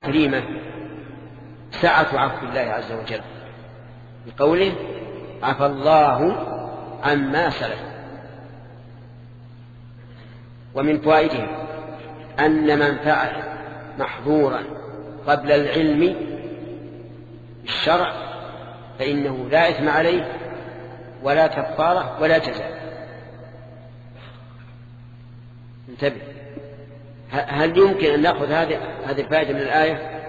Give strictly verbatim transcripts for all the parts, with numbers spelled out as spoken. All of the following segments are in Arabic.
كريمة سعة عفو الله عز وجل بقوله عفى الله عما سلف. ومن فوائده أن من فعل محظورا قبل العلم بالشرع فإنه لا إثم عليه ولا كفارة ولا جزاء. انتبه، هل يمكن أن نأخذ هذه هذه الفائدة من الآية؟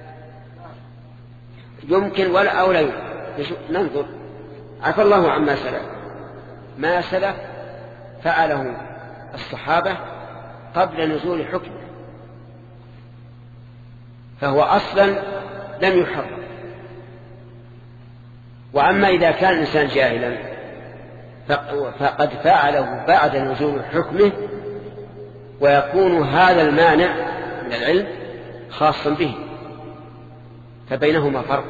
يمكن ولا أو لا يمكن. ننظر. عفى الله عما سلف، ما سلف فعله الصحابة قبل نزول حكمه، فهو أصلا لم يحرم. وأما إذا كان الإنسان جاهلا فقد فعله بعد نزول حكمه، ويكون هذا المانع من العلم خاصا به. فبينهما فرق،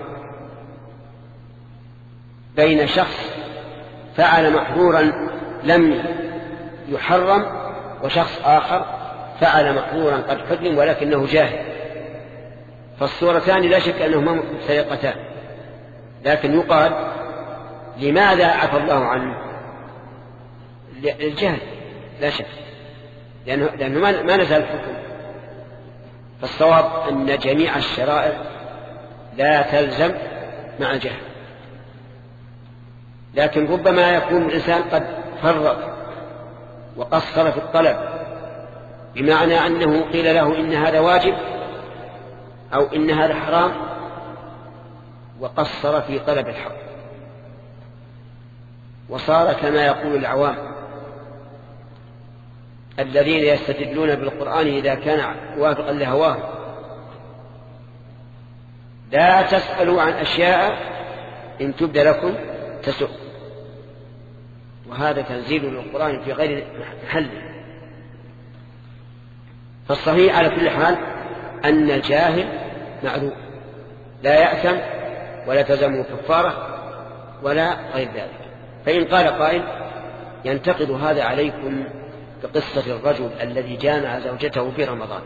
بين شخص فعل محظورا لم يحرم وشخص آخر فعل محظورا قد حرم ولكنه جاهل. فالصورتان لا شك أنهما سيقتان، لكن يقال لماذا عفى الله عنه؟ الجهل لا شك، لأنه, لأنه ما نزل الحكم. فالصواب أن جميع الشرائع لا تلزم مع الجهل، لكن ربما يكون الإنسان قد فرق وقصر في الطلب، بمعنى أنه قيل له إن هذا واجب أو إن هذا حرام وقصر في طلب الحق، وصار كما يقول العوام الذين يستدلون بالقرآن إذا كان وافقا لهواه: لا تسألوا عن أشياء إن تبد لكم تسؤ. وهذا تنزيل للقرآن في غير محله. فالصحيح على كل حال أن الجاهل معذور لا يأثم ولا تلزمه كفارة ولا غير ذلك. فإن قال قائل ينتقد هذا عليكم كقصة الرجل الذي جامع زوجته في رمضان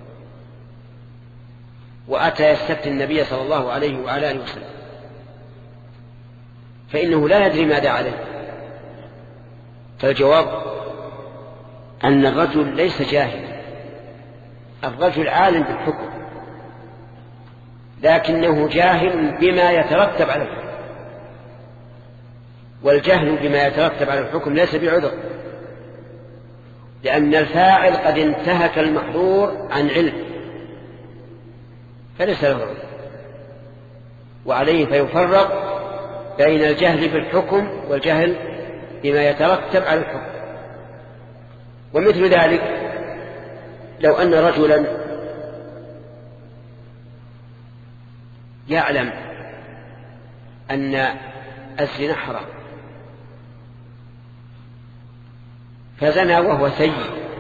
وأتى يستفتي النبي صلى الله عليه وعلى آله وسلم، فإنه لا يدري ماذا عليه. فالجواب أن الرجل ليس جاهلا، الرجل عالم بالحكم، لكنه جاهل بما يترتب على الحكم، والجهل بما يترتب على الحكم ليس بعذر، لأن الفاعل قد انتهك المحظور عن علم فليس له عذر. وعليه فيفرق بين الجهل بالحكم والجهل بما يترتب على الحكم. ومثل ذلك لو أن رجلا يعلم أن الزنا حرام فزنى وهو سيء،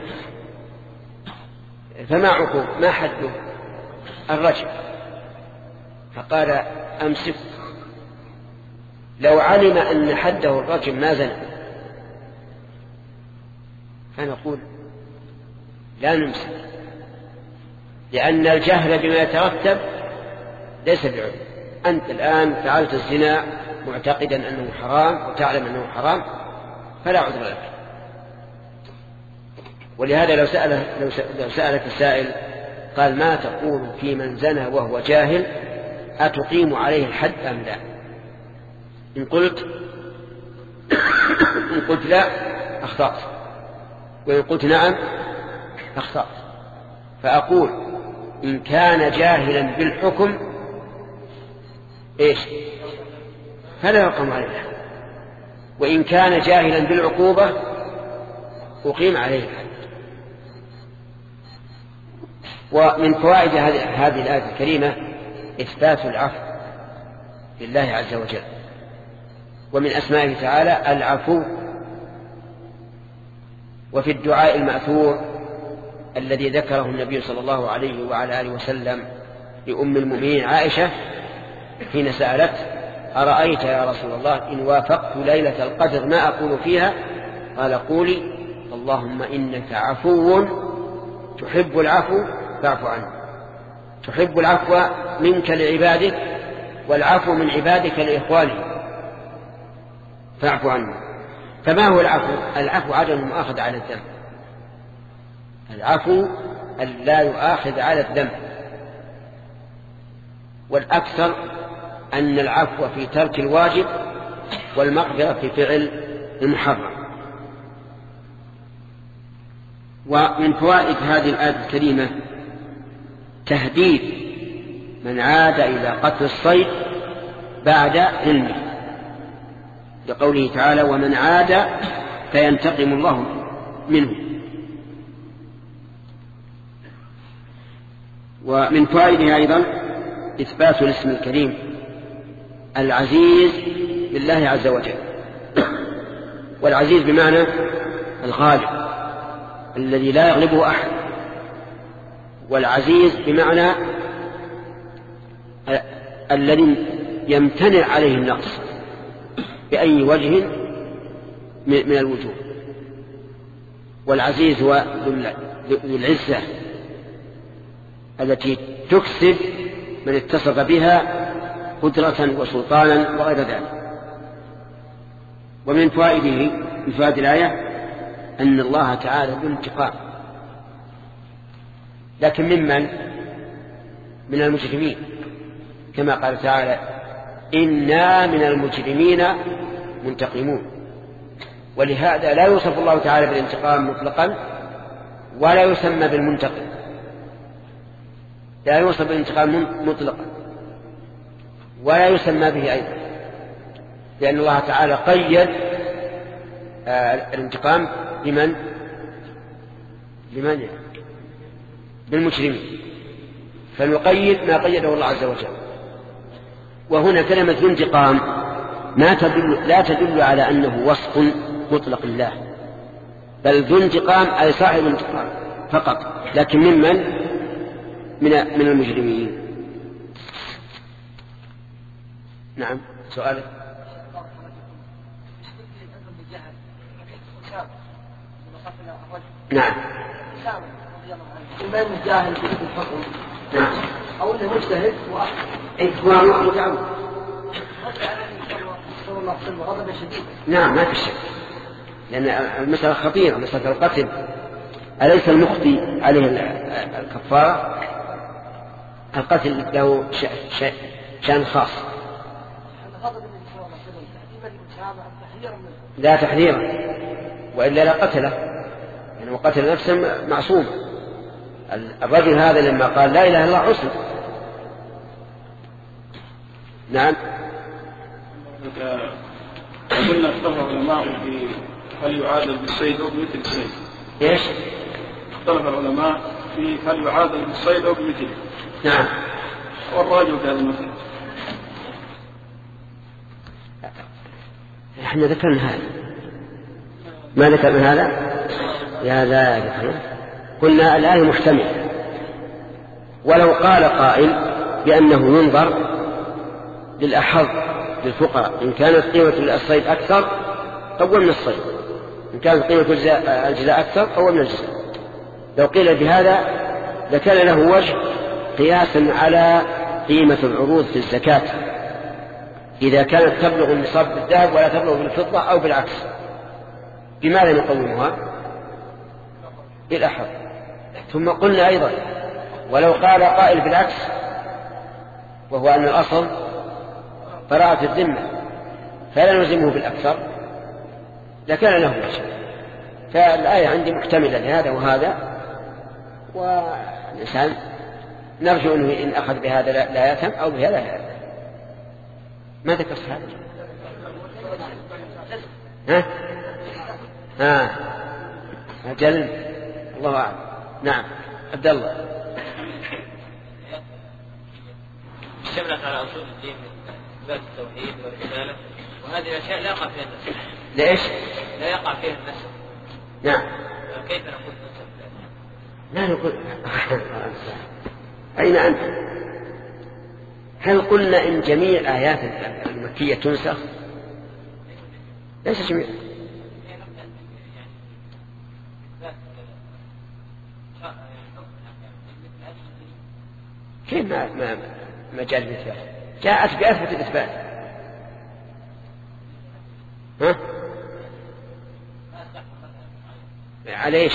فما عقوب ما حده؟ الرجم. فقال أمسك. لو علم أن حده الرجم ما زنى فنقول لا نمسك، لأن الجهل بما يترتب ليس بعذر. أنت الآن فعلت الزنا معتقدا أنه حرام وتعلم أنه حرام فلا عذر لك. ولهذا لو سأل لو سألك السائل قال ما تقول في من زنى وهو جاهل أتقيم عليه الحد أم لا؟ إن قلت إن قلت لا أخطأت، وإن قلت نعم أخطأت. فأقول إن كان جاهلا بالحكم إيش فلا يقام عليه الحد، وإن كان جاهلا بالعقوبة أقيم عليه الحد. ومن فوائد هذه الآية الكريمة إثبات العفو لله عز وجل، ومن أسمائه تعالى العفو. وفي الدعاء المأثور الذي ذكره النبي صلى الله عليه وعلى آله وسلم لأم المؤمنين عائشة حين سألت أرأيت يا رسول الله إن وافقت ليلة القدر ما أقول فيها؟ قال قولي اللهم إنك عفو تحب العفو فاعف عنه. تحب العفو منك لعبادك والعفو من عبادك لإخوانهم فاعفو عنه. فما هو العفو؟ العفو عدم المؤاخذة على الذنب. العفو أن لا يؤاخذ على الذنب، والأكثر أن العفو في ترك الواجب والمغفرة في فعل المحرم. ومن فوائد هذه الآية الكريمة تهديد من عاد إلى قتل الصيد بعد علمه، لقوله تعالى ومن عاد فينتقم الله منه. ومن فوائدها أيضا إثبات الاسم الكريم العزيز لله عز وجل، والعزيز بمعنى الغالب الذي لا يغلبه أحد، والعزيز بمعنى الذي يمتنع عليه النقص بأي وجه من الوجوه. والعزيز هو ذو العزة التي تكسب من اتصف بها قدرة وسلطانا وغير ذلك. ومن فوائده من فوائد الآية أن الله تعالى ذو انتقام، لكن ممن؟ من المجرمين، كما قال تعالى إنا من المجرمين منتقمون. ولهذا لا يوصف الله تعالى بالانتقام مطلقا ولا يسمى بالمنتقم، لا يوصف بالانتقام مطلقا ولا يسمى به أيضا، لأن الله تعالى قيد الانتقام بمن؟ بمن؟ بالمجرمين، فنقيد ما قيده الله عز وجل. وهنا كلمة ذو انتقام ما تدل لا تدل على أنه وصف مطلق الله، بل ذو انتقام أي صاحب انتقام فقط، لكن ممن؟ من من المجرمين. نعم سؤالك. نعم إما الجاهل بالحكم نعم أو أنه مجتهد هو متعود. نعم ما في شك، لأن المسألة خطيرة، مسألة القتل. أليس المخطي عليه الكفارة؟ القتل له شأن خاص. لا تحذيرا، وإلا لا قتله، يعني وقتل نفسه معصوم. الرجل هذا لما قال لا إله إلا الله عصم. نعم. قلنا اختلف العلماء في هل يعادل بالصيد أو بمثل الصيد. إيش؟ اختلف العلماء في هل يعادل بالصيد أو بمثله. نعم. والراجل في هذا المثل. احنا ذكرنا هذا، ما ذكرنا هذا يا ذلك. قلنا الآية محتملة، ولو قال قائل بأنه ينظر للأحظ للفقراء، إن كانت قيمة الصيد أكثر قومنا الصيد، إن كانت قيمة الجزاء أكثر قومنا الجزاء. لو قيل بهذا لكان له وجه قياسا على قيمة العروض في الزكاة إذا كانت تبلغ النصاب بالذهب ولا تبلغ بالفضة أو بالعكس. بماذا نقومها؟ بالأحظ. ثم قلنا أيضا ولو قال قائل بالعكس، وهو أن الأصل براءة الذمة فلا نلزمه بالأكثر، لكان له وجه. فالآية عندي محتملة لهذا وهذا، والإنسان نرجو أنه إن أخذ بهذا لا يأثم أو بهذا لا يأثم. ما ذكرت هذا؟ ها؟ ها أجل الله أعلم. نعم عبد الله. اشتملت على أصول الدين من إثبات التوحيد والرسالة، وهذه الأشياء لا يقع فيها النسخ. ليش؟ لا يقع فيها النسخ. نعم. كيف نقول نسخ؟ لا نقول. أين أنت؟ هل قلنا إن جميع آيات المكية تنسخ؟ ليس جميع. كيف ما ما ما جاءت بالإثبات؟ جاءت بأثبت الإثبات. ها؟ على ايش؟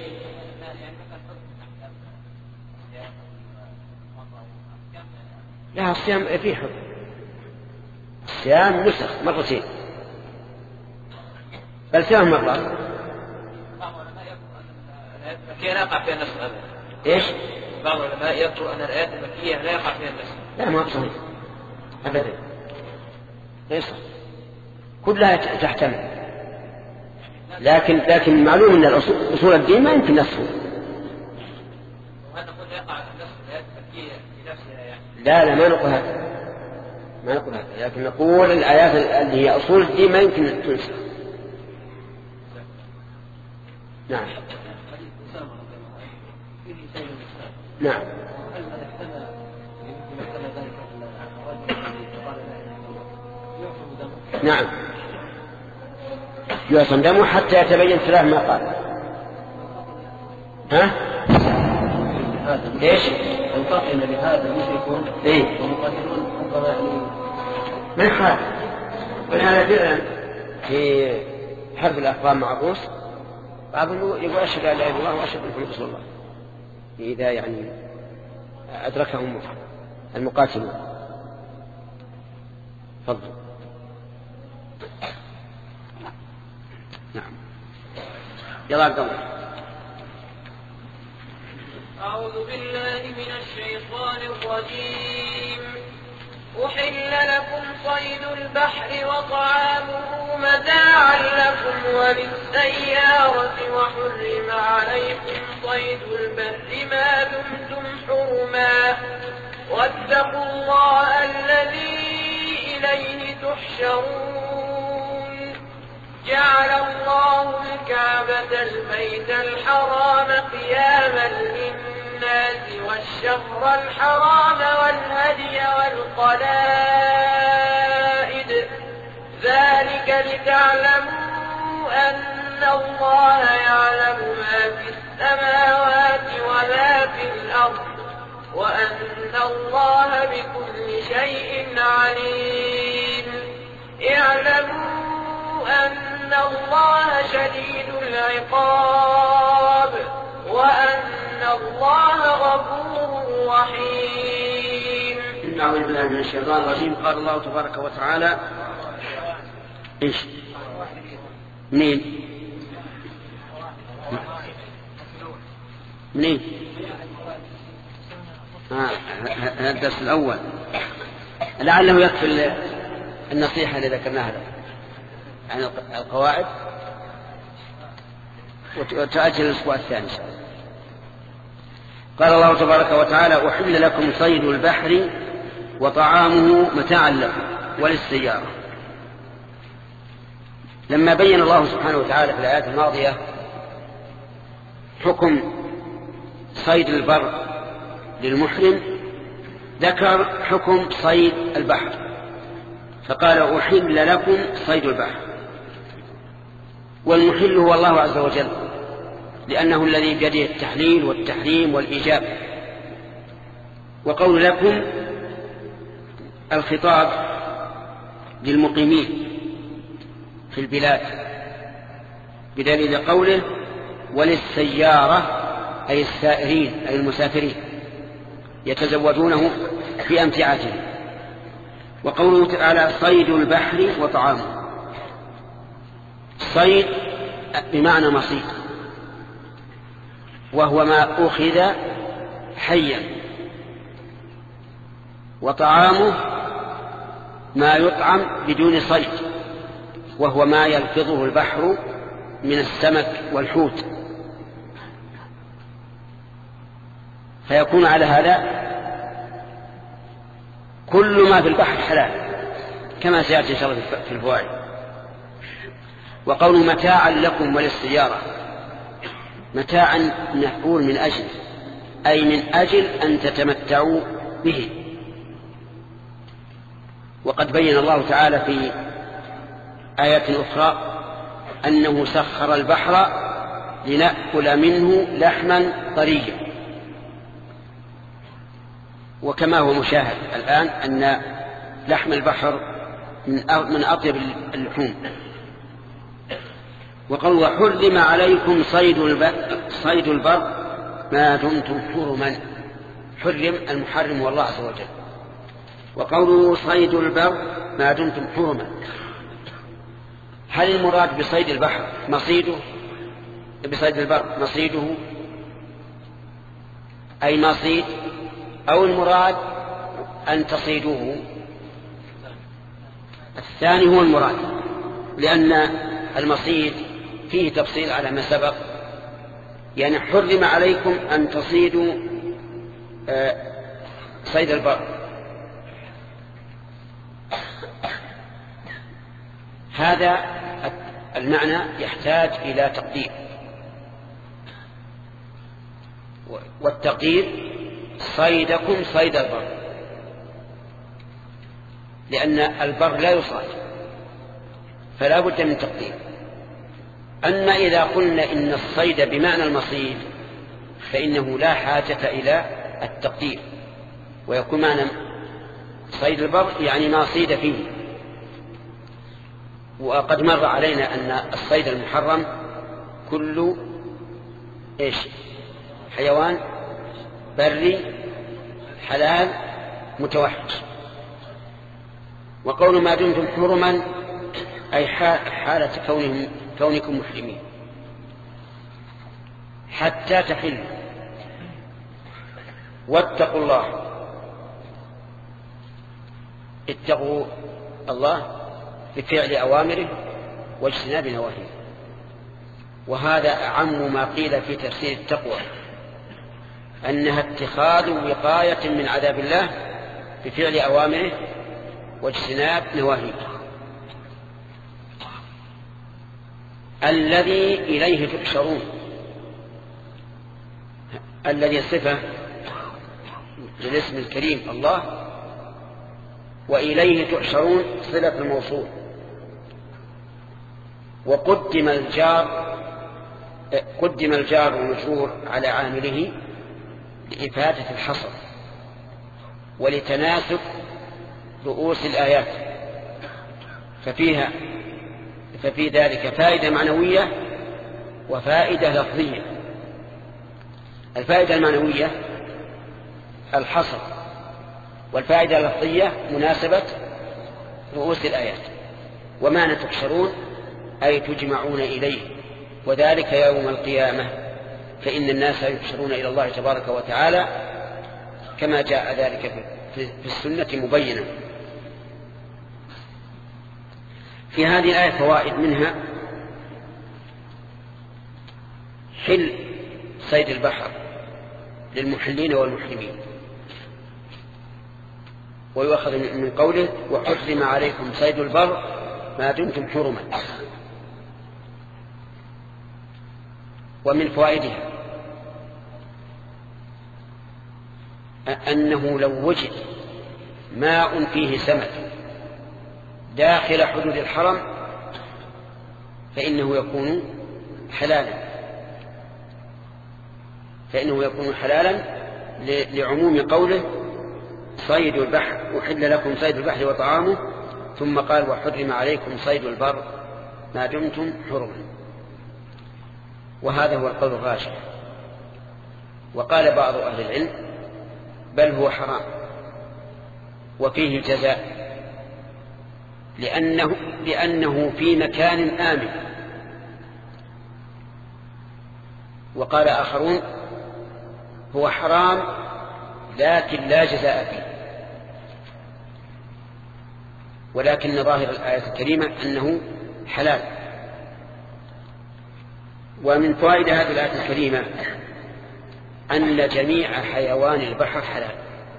لا الصيام فيه حكم، الصيام نسخ مرتين بل ثمان مرات. المكية لا يقع فيها النسخ أبدا. ايش؟ بعض العلماء يذكر أن الآيات المكية لا يقع فيها النسخ. لا ما صحيح أبدا، ليس كلها تحتمل، لكن لكن معلوم أن أصول الدين ما يمكن نسخه. وهل نقول يقع النسخ الآيات المكية بنفسها يعني؟ لا لا ما نقول هذا، ما نقول هذا، لكن نقول الآيات اللي هي أصول الدين ما يمكن أن تنسخ. نعم نعم نعم يعصم دمه حتى يتبين ثلاث ما قال. ها؟ ايش؟ ينتقل لهذا المشركون ايه ومقاتلون ربما يعني ما يخالف. ولهذا فعلا في حرب الأفغان مع الروس بعضهم يقول أشهد أن لا إله إلا الله وأشهد أن محمدا رسول الله إذا يعني أدركهم المقاتلون. تفضل. نعم يلا عبد الله. أعوذ بالله من الشيطان الرجيم. أحل لكم صيد البحر وطعامه متاعا لكم وللسيارة وحرم عليكم صيد البر ما دمتم حرما واتقوا الله الذي إليه تحشرون. جعل الله الكعبة البيت الحرام قياما للناس والشهر الحرام والهدي والقلائد ذلك لتعلموا أن الله يعلم ما في السماوات وما في الأرض وأن الله بكل شيء عليم. اعلموا أن الله شديد العقاب وأن الله غفور رحيم. أعوذ بالله من الشيطان الرجيم. قال الله تبارك وتعالى إيش؟ منين؟ منين؟ آه هذا الدرس الأول لعله يكفي النصيحة اللي ذكرناها له عن القواعد وتأجل الأسبوع الثاني إن شاء الله. قال الله تبارك وتعالى أحل لكم صيد البحر وطعامه متاعا لكم وللسيارة. لما بين الله سبحانه وتعالى في الآيات الماضية حكم صيد البر للمحرم ذكر حكم صيد البحر فقال أحل لكم صيد البحر. والمحل هو الله عز وجل لأنه الذي بيده التحليل والتحريم والإيجاب. وقول لكم الخطاب للمقيمين في البلاد بدليل قوله وللسيارة أي السائرين أي المسافرين يتزودونه في أمتعتهم. وقوله تعالى صيد البحر وطعامه. صيد بمعنى مصيد وهو ما أخذ حيا وطعامه ما يطعم بدون صيد وهو ما يلفظه البحر من السمك والحوت. فيكون على هذا كل ما في البحر حلال كما سيأتي إن شاء الله في الفوائد. وقوله متاعا لكم وللسيارة متاعا نقول من أجل أي من أجل أن تتمتعوا به. وقد بين الله تعالى في آيات أخرى أنه سخر البحر لنأكل منه لحما طريا وكما هو مشاهد الآن أن لحم البحر من أطيب اللحوم. وقال وحرم عليكم صيد صيد البر ما دمتم حرما. حرم المحرم والله عز وجل. وقوله صيد البر ما دمتم حرما، هل المراد بصيد البحر مصيده بصيد البر مصيده أي مصيد، أو المراد أن تصيدوه؟ الثاني هو المراد، لأن المصيد فيه تفصيل على ما سبق، يعني حرم عليكم أن تصيدوا صيد البر. هذا المعنى يحتاج إلى تقدير، والتقدير صيدكم صيد البر، لأن البر لا يصاد فلا بد من تقدير. أما إذا قلنا إن الصيد بمعنى المصيد فإنه لا حاجة إلى التقدير، ويكون معنى صيد البر يعني ما صيد فيه. وقد مر علينا أن الصيد المحرم كل إيش حيوان بري حلال متوحش. وقول ما دمتم حرما أي حالة كونهم كونكم محرمين حتى تحلوا. واتقوا الله، اتقوا الله بفعل أوامره واجتناب نواهيه. وهذا أعم ما قيل في تفسير التقوى، أنها اتخاذ وقاية من عذاب الله بفعل أوامره واجتناب نواهيه. الذي إليه تحشرون، الذي صفة للاسم الكريم الله، وإليه تحشرون صلة الموصول. وقدم الجار قدم الجار والمجرور على عامله لإفادة الحصر ولتناسب رؤوس الآيات، ففيها ففي ذلك فائدة معنوية وفائدة لفظية. الفائدة المعنوية الحصر، والفائدة اللفظية مناسبة رؤوس الآيات. ومعنى تحشرون أي تجمعون إليه، وذلك يوم القيامة، فإن الناس يحشرون إلى الله تبارك وتعالى كما جاء ذلك في السنة مبينا. في هذه الآية فوائد، منها حل صيد البحر للمحلين والمحرمين، ويؤخذ من قوله وحرم عليكم صيد البر ما دمتم حرما. ومن فوائدها أنه لو وجد ماء فيه سمك داخل حدود الحرم فإنه يكون حلالا فإنه يكون حلالا لعموم قوله صيد البحر أحل لكم صيد البحر وطعامه، ثم قال وحرم عليكم صيد البر ما دمتم حرما. وهذا هو القول الراجح. وقال بعض أهل العلم بل هو حرام وفيه جزاء، لأنه, لأنه في مكان آمن. وقال آخرون هو حرام لكن لا جزاء فيه، ولكن ظاهر الآية الكريمة أنه حلال. ومن فوائد هذه الآية الكريمة أن جميع حيوان البحر حلال.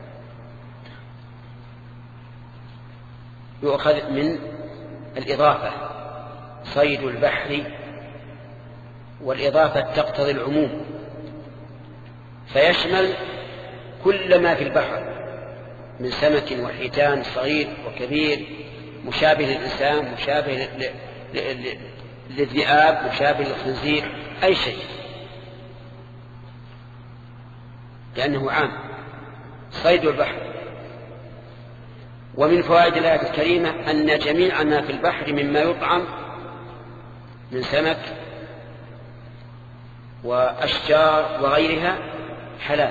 يؤخذ من الإضافة صيد البحر، والإضافة تقتضي العموم فيشمل كل ما في البحر من سمك وحيتان صغير وكبير، مشابه للإنسان، مشابه للذئاب، مشابه للخنزير، أي شيء، لأنه عام. صيد البحر. ومن فوائد الآية الكريمة أن جميع ما في البحر مما يطعم من سمك وأشجار وغيرها حلال،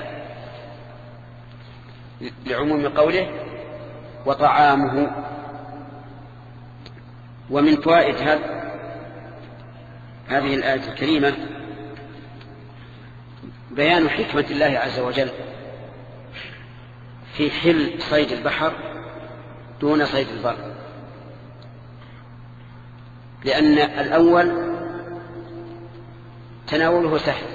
لعموم قوله وطعامه. ومن فوائد هذه الآية الكريمة بيان حكمة الله عز وجل في حل صيد البحر دون صيد البر، لأن الأول تناوله سهل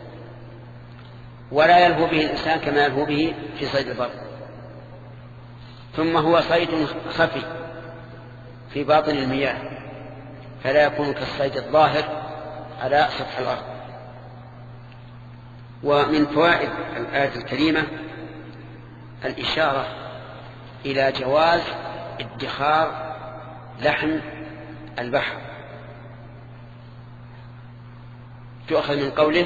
ولا يلهو به الإنسان كما يلهو به في صيد البر، ثم هو صيد خفي في باطن المياه فلا يكون كالصيد الظاهر على سطح الأرض. ومن فوائد الآية الكريمة الإشارة إلى جواز ادخار لحم البحر، تؤخذ من قوله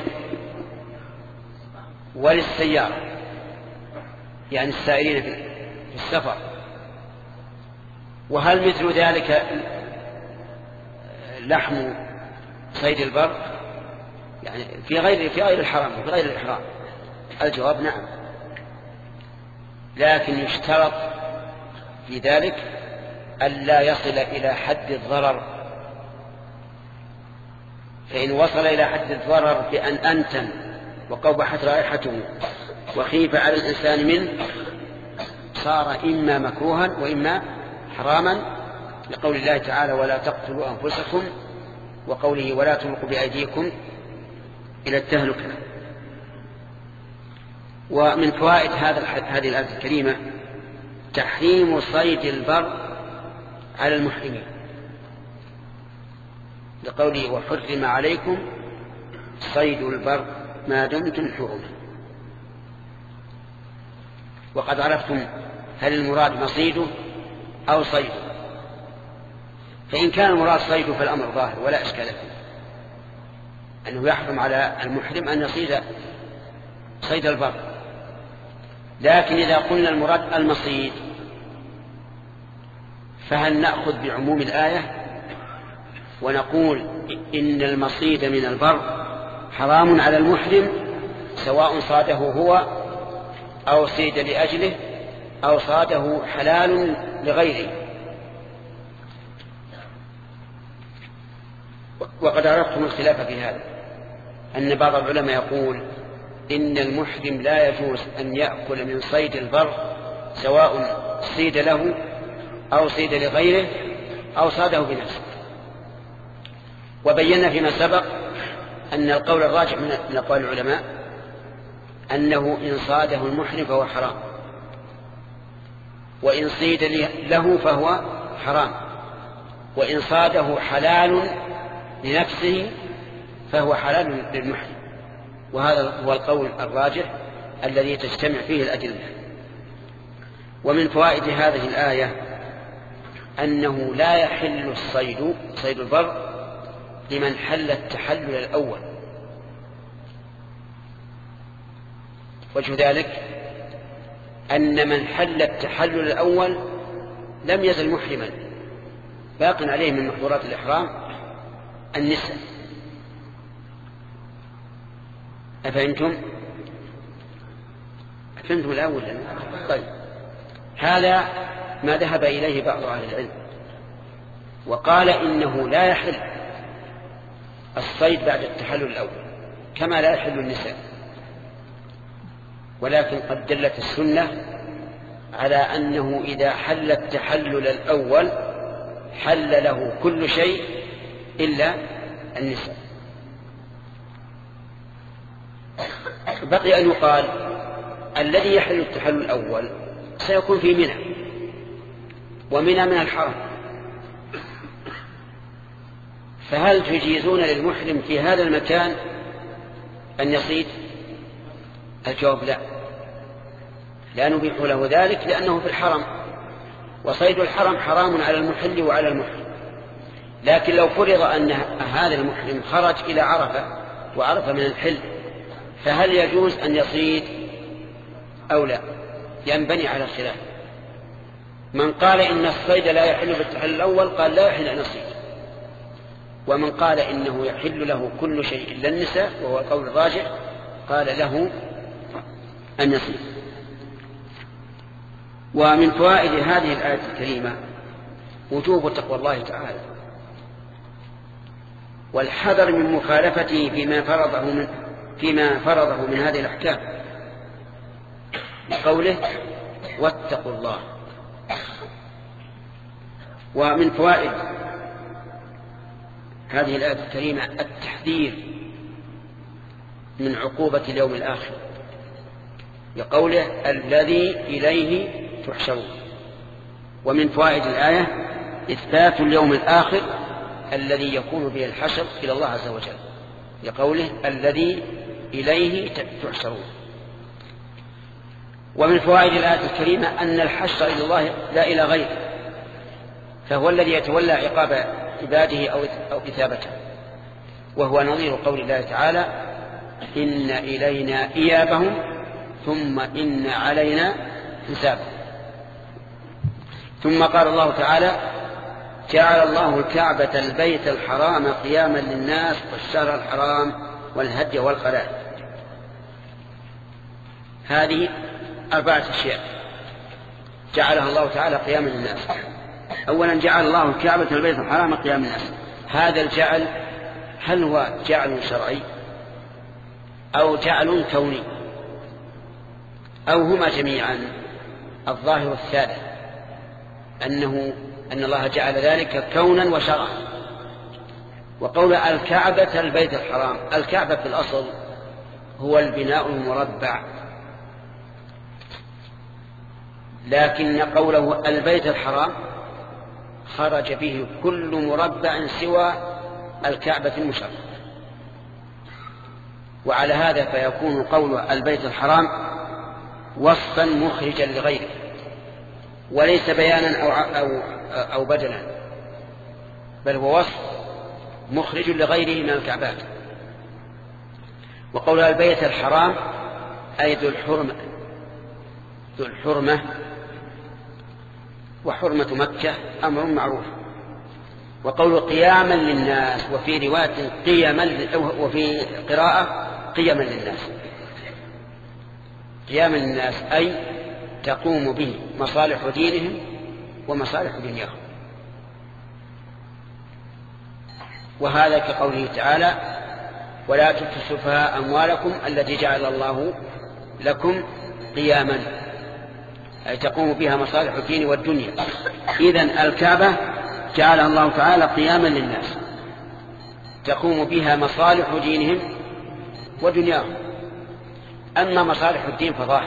وللسيارة، يعني السائرين في السفر. وهل مثل ذلك لحم صيد البر يعني في غير في غير الحرام وفي غير الإحرام؟ الجواب نعم، لكن يشترط في ذلك ألا يصل إلى حد الضرر، فإن وصل إلى حد الضرر بأن أنتن وقوبحت رائحته وخيف على الإنسان منه صار إما مكروها وإما حراما، لقول الله تعالى ولا تقتلوا أنفسكم، وقوله ولا تلقوا بأيديكم إلى التهلكة. ومن فوائد هذا هذه الآية الكريمة تحريم صيد البر على المحرمين، لقوله وحرم عليكم صيد البر ما دمتم حرما. وقد عرفتم هل المراد مصيده أو صيده، فإن كان المراد صيده فالأمر ظاهر ولا إشكال فيه، أنه يحرم على المحرم أن يصيد صيد البر. لكن إذا قلنا المراد المصيد فهل نأخذ بعموم الآية ونقول إن المصيد من البر حرام على المحرم سواء صاده هو أو صيد لأجله أو صاده حلال لغيره؟ وقد عرفتم الخلاف في هذا، أن بعض العلماء يقول إن المحرم لا يجوز أن يأكل من صيد البر سواء صيد له أو صيد لغيره أو صاده بنفسه. وبينا فيما سبق أن القول الراجح من أقوال العلماء أنه إن صاده المحرم فهو حرام، وإن صيد له فهو حرام، وإن صاده حلال لنفسه فهو حلال للمحرم. وهذا هو القول الراجح الذي تجتمع فيه الأدلة. ومن فوائد هذه الآية أنه لا يحل الصيد صيد البر لمن حل التحلل الأول. وجه ذلك أن من حل التحلل الأول لم يزل محرما، باق عليه من محظورات الإحرام النساء. أفهمتم؟ أفهمتم الأول؟ طيب، هذا ما ذهب إليه بعض أهل العلم، وقال إنه لا يحل الصيد بعد التحلل الأول كما لا يحل النساء. ولكن قد دلت السنة على أنه إذا حل التحلل الأول حل له كل شيء إلا النساء. بقي أن يقال الذي يحل التحلل الأول سيكون في منى، ومنى من الحرم، فهل تجيزون للمحرم في هذا المكان أن يصيد؟ الجواب لا، لا نبيح له ذلك لأنه في الحرم، وصيد الحرم حرام على المحل وعلى المحرم. لكن لو فرض أن هذا المحرم خرج إلى عرفة وعرفة من الحل، فهل يجوز أن يصيد أو لا؟ ينبني على خلاف. من قال إن الصيد لا يحل بالتحلل الأول قال لا يحل أن الصيد، ومن قال إنه يحل له كل شيء إلا النساء وهو القول الراجح قال له أن يصيد. ومن فوائد هذه الآية الكريمة وجوب تقوى الله تعالى والحذر من مخالفته فيما فرضه من فيما فرضه من هذه الأحكام بقوله واتقوا الله. ومن فوائد هذه الآية الكريمة التحذير من عقوبة اليوم الآخر بقوله الذي إليه تحشرون. ومن فوائد الآية إثبات اليوم الآخر الذي يكون به الحشر إلى الله عز وجل بقوله الذي إليه تحشرون. ومن فوائد الآية الكريمة أن الحشر إلى الله لا إلى غيره، فهو الذي يتولى عقاب عباده أو إثابته، وهو نظير قول الله تعالى إن إلينا إيابهم ثم إن علينا حسابهم. ثم قال الله تعالى جعل الله الكعبة البيت الحرام قياما للناس والشهر الحرام والهدي والقلائد. هذه أربعة أشياء جعلها الله تعالى قياما للناس. أولا جعل الله الكعبة البيت الحرام قياما للناس. هذا الجعل هل هو جعل شرعي أو جعل كوني أو هما جميعا؟ الظاهر الثالث أنه أن الله جعل ذلك كونا وشرعا. وقول الكعبة البيت الحرام، الكعبة في الأصل هو البناء المربع، لكن قوله البيت الحرام خرج به كل مربع سوى الكعبة المشرفة. وعلى هذا فيكون قول البيت الحرام وصفا مخرجا لغيره وليس بيانا أو, أو, أو بدلا، بل هو وصف مخرج لغيره من الكعبات. وقول البيت الحرام أي ذو الحرمة، ذو الحرمة، وحرمة مكة أمر معروف. وقول قياما للناس، وفي رواية قياما، وفي قراءة قياما للناس. قياما للناس أي تقوم به مصالح دينهم ومصالح دنياهم. وهذا كقوله تعالى ولا تؤتوا السفهاء أموالكم التي جعل الله لكم قياما، أي تقوم بها مصالح الدين والدنيا. إذن الكعبة جعلها الله تعالى قياما للناس تقوم بها مصالح دينهم ودنياهم. أما مصالح الدين فظاهر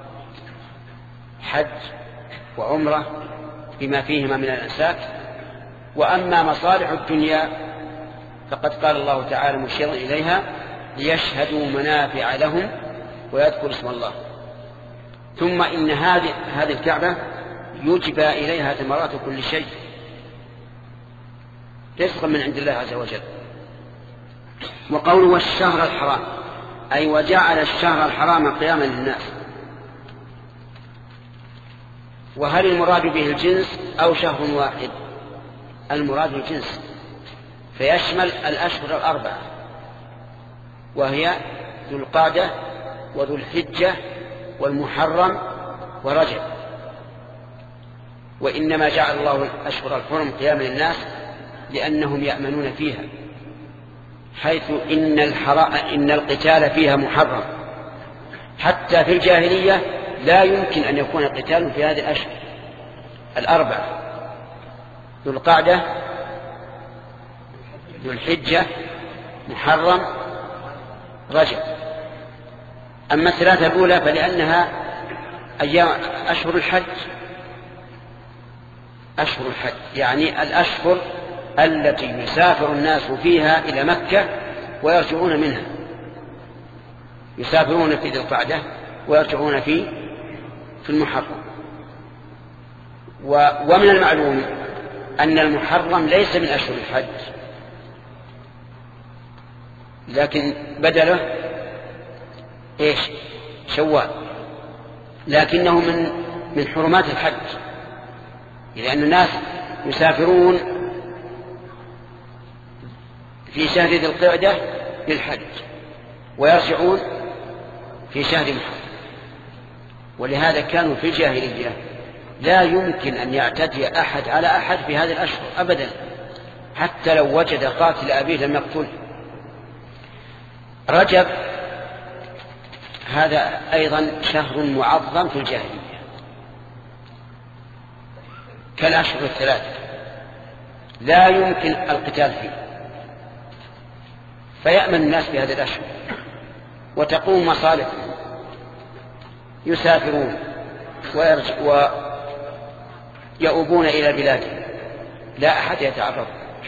حج وعمرة بما فيهما من الأنساك، وأما مصالح الدنيا فقد قال الله تعالى مشيرا إليها ليشهدوا منافع لهم ويذكر اسم الله. ثم إن هذه هذه الكعبة يجبى إليها ثمرات كل شيء رزقا من عند الله عز وجل. وقوله والشهر الحرام أي وجعل الشهر الحرام قياما للناس. وهل المراد به الجنس أو شهر واحد؟ المراد الجنس، فيشمل الأشهر الأربعة وهي ذو القعدة وذو الحجة والمحرم ورجب. وإنما جعل الله الأشهر الحرم قياما للناس لأنهم يأمنون فيها، حيث إن, إن القتال فيها محرم. حتى في الجاهلية لا يمكن أن يكون القتال في هذه الأشهر الأربعة، ذو القعدة ذو الحجة محرم رجب. أما الثلاثة الأولى فلأنها أيام أشهر الحج، أشهر الحج يعني الأشهر التي يسافر الناس فيها إلى مكة ويرجعون منها، يسافرون في ذي القعدة ويرجعون في في المحرم. ومن المعلوم أن المحرم ليس من أشهر الحج، لكن بدله إيش؟ شوال. لكنه من من حرمات الحج، لأن الناس يسافرون في شهر ذي القعدة للحج ويرجعون في شهر محرم، ولهذا كانوا في الجاهلية لا يمكن أن يعتدي أحد على أحد في هذه الأشهر أبدا، حتى لو وجد قاتل أبيه لم يقتله. رجب هذا أيضا شهر معظم في الجاهلية كالأشهر الثلاثة، لا يمكن القتال فيه، فيأمن الناس في هذه الأشهر وتقوم مصالحهم، يسافرون ويؤوبون إلى بلادهم، لا أحد يتعرض.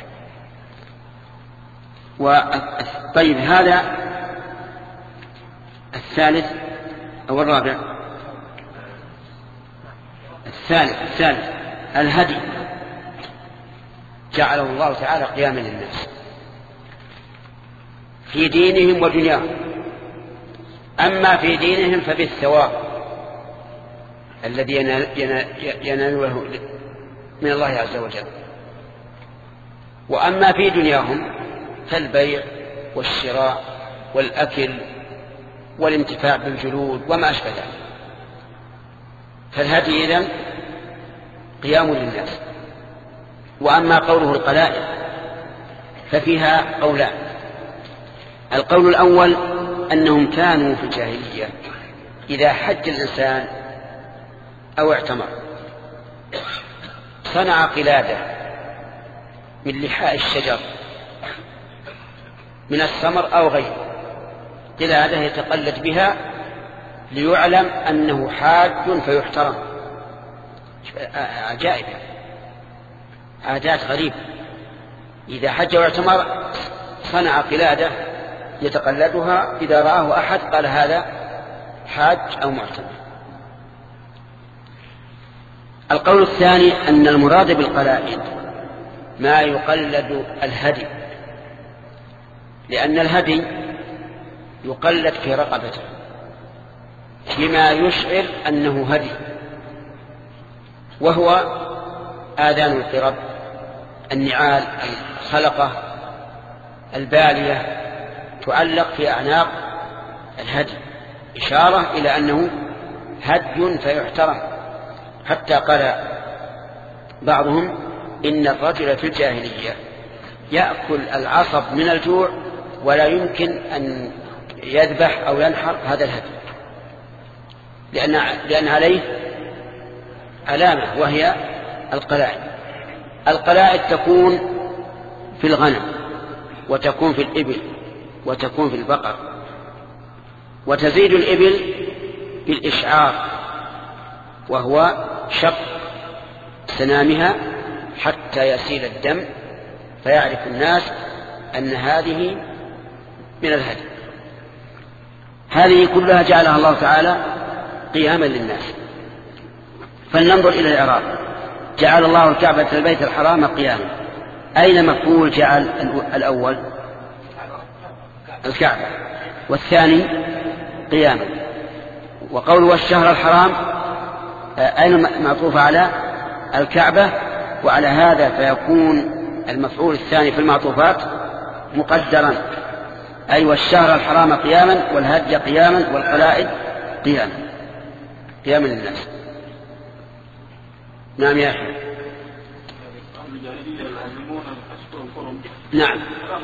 طيب هذا الثالث أو الرابع؟ الثالث الثالث الهدي جعله الله تعالى قياما للناس في دينهم ودنياهم. أما في دينهم فبالثواب الذي يناله من الله عز وجل، وأما في دنياهم فالبيع والشراء والأكل والانتفاع بالجلود وما أشبه ذلك. فالهدي إذن قيام للناس. وأما قوله القلائد ففيها قولان. القول الأول أنهم كانوا في الجاهلية إذا حج الإنسان أو اعتمر صنع قلادة من لحاء الشجر من السمر أو غيره، قلادة يتقلد بها ليعلم أنه حاج فيحترم. عجائب، عادات غريبة. إذا حج واعتمر صنع قلادة يتقلدها، إذا رآه أحد قال هذا حاج أو معتمر. القول الثاني أن المراد بالقلائد ما يقلد الهدي، لأن الهدي يقلد في رقبته فيما يشعر أنه هدي، وهو آذان القرب، النعال، الخلقة، البالية تعلق في أعناق الهدي إشارة إلى أنه هدي فيحترم. حتى قال بعضهم إن الرجل في الجاهلية يأكل العصب من الجوع ولا يمكن أن يذبح أو ينحر هذا الهدي، لأن, لأن عليه علامة وهي القلائد. القلائد تكون في الغنم وتكون في الإبل وتكون في البقر، وتزيد الإبل بالإشعار وهو شق سنامها حتى يسيل الدم فيعرف الناس أن هذه من الهدي. هذه كلها جعلها الله تعالى قياما للناس. فلننظر إلى الإعراب. جعل الله الكعبة البيت الحرام قياما، أين مفعول جعل الأول؟ الكعبة، والثاني قياما. وقوله والشهر الحرام أين معطوف على الكعبة؟ وعلى هذا فيكون المفعول الثاني في المعطوفات مقدرا، أي والشهر الحرام قياما والهدي قياما والقلائد قياما، قياما للناس. نعم يا أخي. نعم.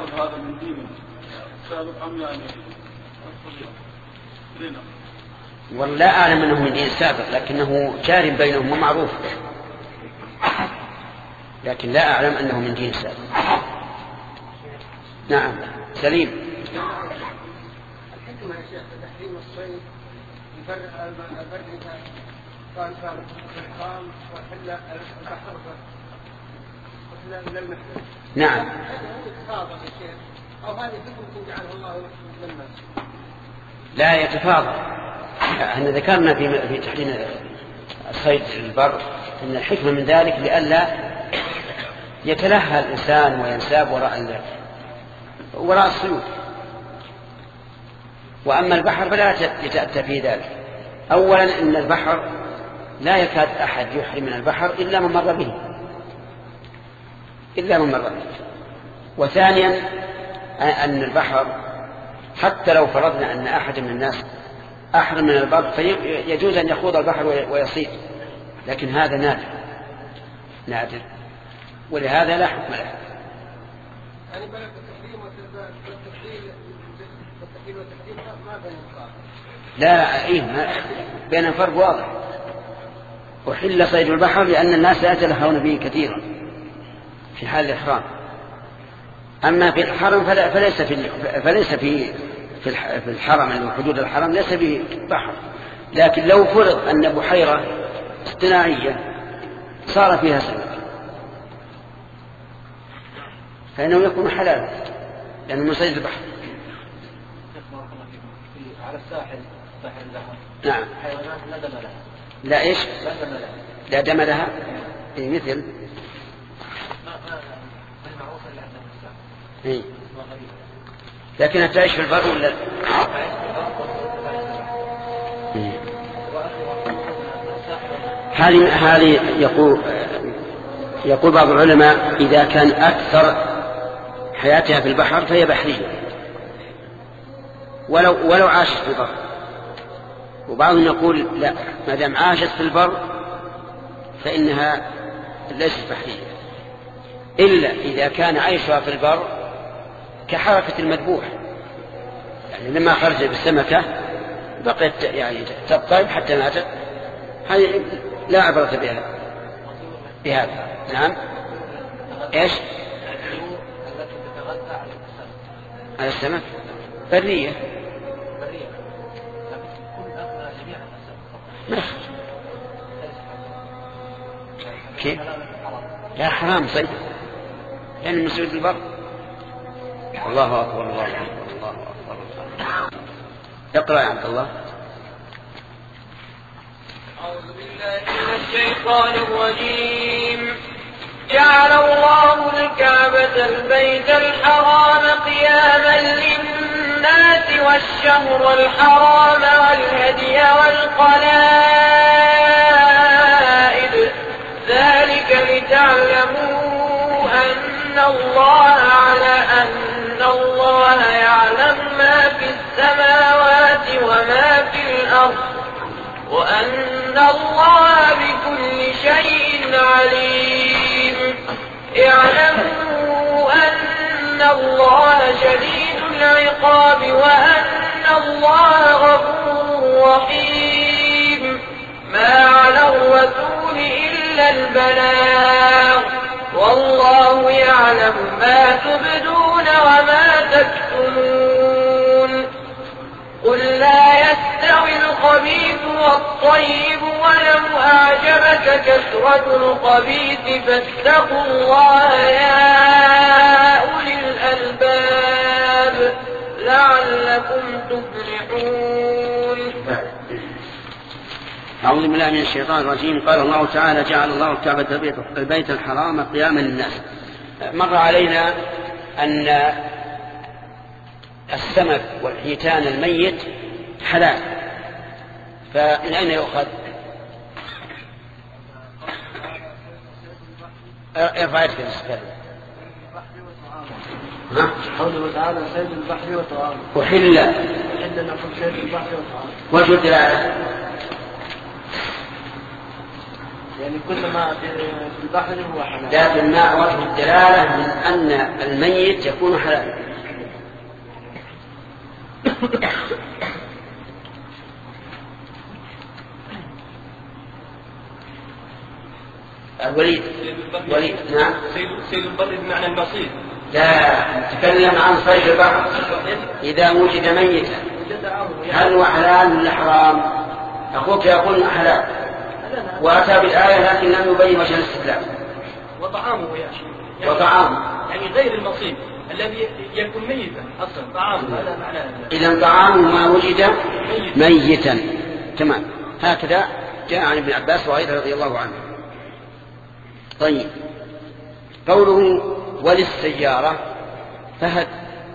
والله أعلم أنه من دين سابق، لكنه جار بينهم ومعروف، لكن لا أعلم أنه من دين سابق. نعم سليم. الحكمة يا شيخ تحريم الصيد يفرق البر قال فالحرام وحل البحر وحل المحرم. نعم. يتفاضل يا شيخ أو هذه حكمة جعله الله للناس؟ لا يتفاضل. احنا ذكرنا في في تحريم الصيد في البر ان الحكمة من ذلك لئلا يتلهى الإنسان وينساب وراء وراء الصيود. وأما البحر فلا يتأتى في ذلك، أولا إن البحر لا يكاد أحد يحرم من البحر إلا من مر به إلا من مر به. وثانيا أن البحر حتى لو فرضنا أن أحد من الناس أحرم من البر فيجوز أن يخوض البحر ويصيد، لكن هذا نادر نادر ولهذا لا حكم له. يعني بين التحريم والتحليل والتحليل والتحريم ما بين الفرق. لا إيه ما بين الفرق واضح. وحل صيد البحر لأن الناس لا يتلهون به كثيرا في حال الإحرام. أما في الحرم فلا فليس في فليس في في الحرم اللي حدود الحرم ليس به بحر، لكن لو فرض أن بحيرة اصطناعية صار فيها سمك فإنه يكون حلالا لأنه من صيد البحر. على الساحل ساحل البحر نعم حيوانات لا دم لها. لا إيش لا دم لها. لا دم لها إيه مثل إيه. لكنها تعيش في البر ولا إيه. هذه هذه يقول يقول بعض العلماء إذا كان أكثر حياتها في البحر فهي بحرية ولو ولو عاشت في البر. وبعضهم يقول لا، ما دام عاشت في البر فإنها ليست بحرية، إلا إذا كان عيشها في البر كحركة المذبوح، يعني لما خرج بالسمكة بقيت يعني تطيب حتى ماتت، هذه لا عبرة بها بهذا. نعم ايش على السمك برية كيف لا حرام صيد لأن مسعود البر. الله أكبر الله أكبر الله أكبر. اقرأ يا عبد الله. أعوذ بالله من الشيطان الرجيم. جعل الله الكعبة البيت الحرام قياما للناس والشهر الحرام والهدي والقلائد ذلك لتعلموا أن الله على أن الله يعلم ما في السماوات وما في الأرض وأن الله بكل شيء عليم. اعلموا أن الله شديد العقاب وأن الله غفور رحيم. ما على الرسول إلا البلاغ والله يعلم ما تبدون وما تكتمون. قل لا يستوي الخبيث والطيب ولو أعجبك كثرة الخبيث فاتقوا الله يا أولي الألباب لعلكم تفلحون. أعوذ بالله من الشيطان الرجيم. قال الله تعالى جعل الله الكعبة البيت الحرام قياما للناس. مر علينا أن السمك والحيتان الميت حلال، فمن أين يؤخذ؟ ارفع يدك بالسكالة. قوله تعالى صيد البحر وطعامه. وحل وحل لكم صيد البحر وطعامه. وجه الدلالة يعني كل ما في البحر هو حلال. لكن ما وجه الدلالة من أن الميت يكون حلالا. الوليد وليد نعم. سيد البر بمعنى المصير. لا نتكلم عن صيد البحر إذا وجد ميتا هل هو حلال ولا حرام؟ أخوك يقول حلال وأتى بالآية لكن لم يبين وجه الاستدلال. وطعامه يا شيخ يعني وطعامه يعني غير المصير الذي يكون ميتا أصلا طعامه هذا معناه. إذا طعامه ما وجد ميتا تمام. هكذا جاء عن ابن عباس وغيره رضي الله عنه. طيب قوله وللسيارة فهد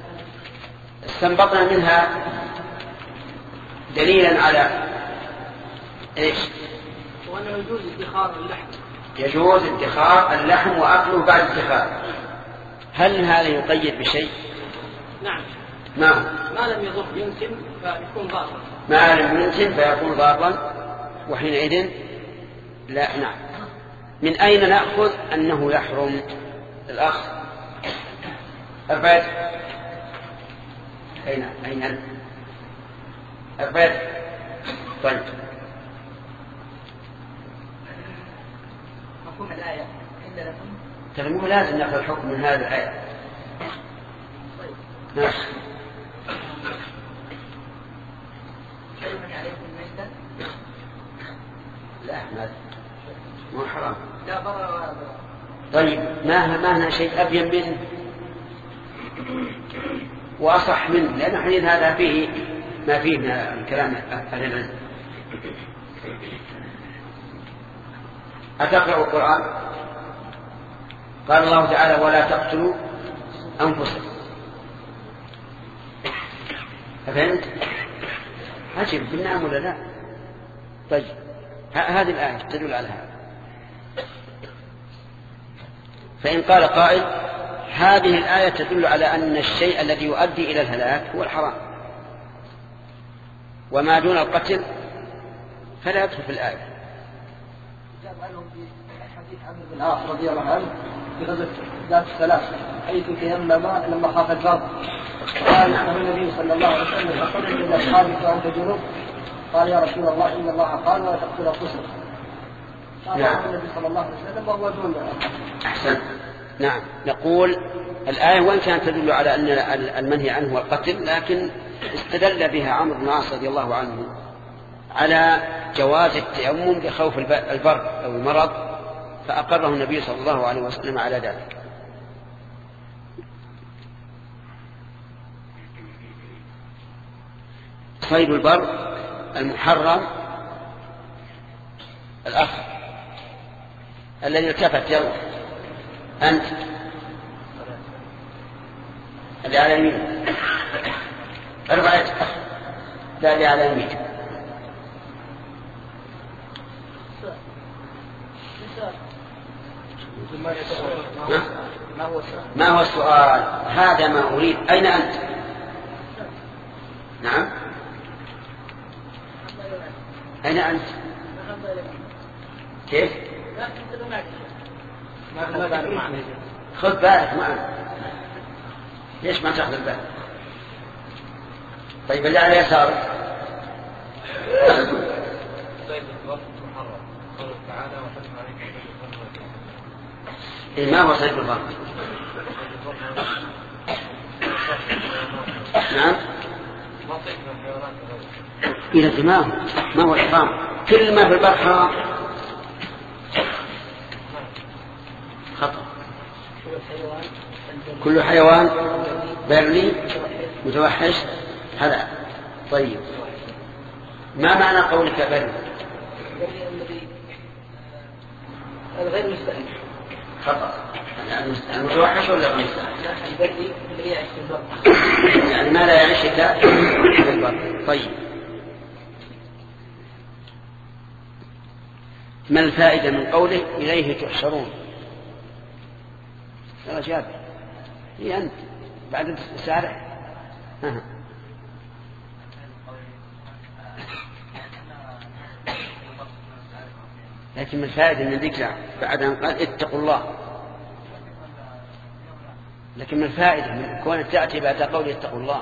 استنبطنا منها دليلا على إيش؟ وأنه يجوز ادخار اللحم. يجوز ادخار اللحم وأكله بعد ادخار. هل هذا يقيد بشيء؟ نعم. ما ما لم يضر يمكن فيكون ضارا. ما لم يمكن فيكون ضارا، وحينئذ لا. نعم. من أين نأخذ أنه يحرم؟ الأخ أربعة. أين أين أنت؟ أربعة. طيب. مفهوم الآية عند لكم. ترى مو لازم نأخذ الحكم من هذه الآية. نعم. لا ما مو حرام. لا ضرر ولا ضرر. طيب ما ما هنا شيء أبين منه وأصح منه، لأن حديث هذا فيه ما فيه من الكلام أهل العلم. أتقرأ القرآن؟ قال الله تعالى ولا تقتلوا أنفسكم. فهمت؟ عجب بالنعم ولا لا؟ طيب هذه الآية تدل على هذا. فإن قال قائل هذه الآية تدل على أن الشيء الذي يؤدي إلى الهلاك هو الحرام، وما دون القتل فلا يدخل في الآية. جاء عنهم في حديث عمرو بن العاص رضي الله عنه في غزوة ذات الثلاث حيث تيمم لما خاف البرد، قال له النبي صلى الله عليه وسلم فخرج إلى أصحابك وأنت جنوب، قال يا رسول الله إن الله قال ولا تقتلوا أنفسكم. قال النبي صلى الله عليه وسلم وهو دون. أحسن. نعم. نقول الآية وإن كانت تدل على أن المنهي عنه هو القتل، لكن استدل بها عمرو بن العاص رضي الله عنه على جواز التيمم بخوف البرد أو المرض، فأقره النبي صلى الله عليه وسلم على ذلك. صيد البر المحرم الأخ الذي التفت يلا أنت اللي على يمين أربعة لا اللي على يمين. ما هو السؤال؟ هذا ما أريد. أين أنت؟ نعم أين أنت؟ كيف؟ خذ بالك معنا. ليش ما تأخذ بالك؟ طيب اللي على يسارك إيه ما هو صيد البر؟ نعم إلى الدماغ ما هو الحرام. كل ما في البر حرام. خطأ. كل حيوان بري متوحش هذا. طيب ما معنى قولك بري؟ الغير مستأهل. خطأ. المتوحش ولا غير مستأهل؟ البري الذي يعيش في البر. يعني ما لا يعيش إلا في البر. طيب ما الفائدة من قوله إليه تحشرون؟ يا جابر هي أنت بعد أنت تسارع. لكن الفائدة من ذكر بعد أن قال اتقوا الله، لكن من الفائدة من كون تأتي بعد قول اتقوا الله.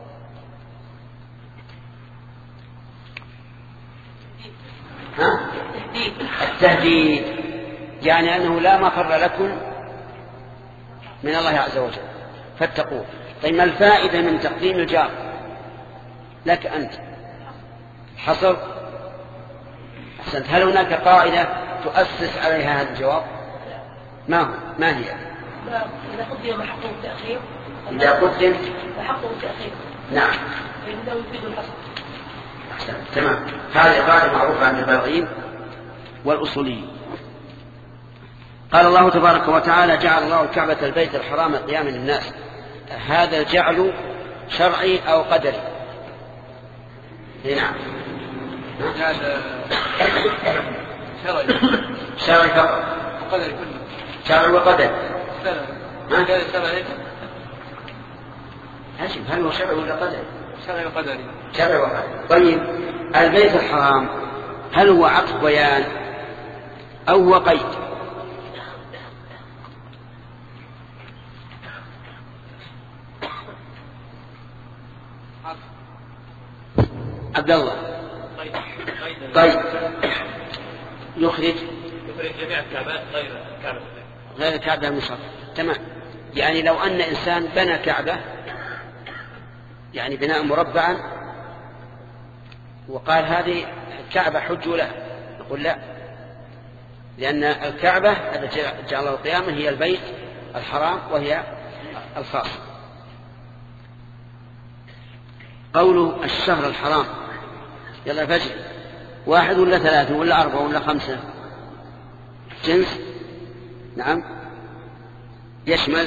ها؟ التهديد يعني أنه لا مفر لكم من الله عز وجل فاتقوه. طيب ما الفائدة من تقديم الجار لك أنت؟ حصر. أحسنت. هل هناك قاعدة تؤسس عليها هذا الجواب؟ ما هو؟ ما هي؟ إذا قدم حقه التأخير. إذا قدم حقه التأخير. نعم. فإنه يفيد الحصر. أحسنت. تمام. هذه قاعدة معروفة عند البلاغيين والأصوليين. قال الله تبارك وتعالى جعل الله الكعبة البيت الحرام قياما للناس. هذا الجعل شرعي أو قدري؟ نعم. هذا شرعي شرعي فقط. وقدري كله. شرعي وقدري. ما كان شرعي. هاشم هل هو شرعي ولا قدري؟ شرعي وقدري. شرعي وقدري. طيب البيت الحرام هل هو عطف بيان أو هو قيد؟ عبد الله. طيب يخرج يخرج جميع الكعبات غير الكعبة غير الكعبة المشرفة. تمام. يعني لو أن إنسان بنى كعبة يعني بناء مربعا وقال هذه الكعبة حج له، نقول لا، لأن الكعبة التي جعل الله قياما هي البيت الحرام وهي الخاص. قوله الشهر الحرام يلا فجر واحد ولا ثلاثة ولا أربعة ولا خمسة؟ جنس. نعم يشمل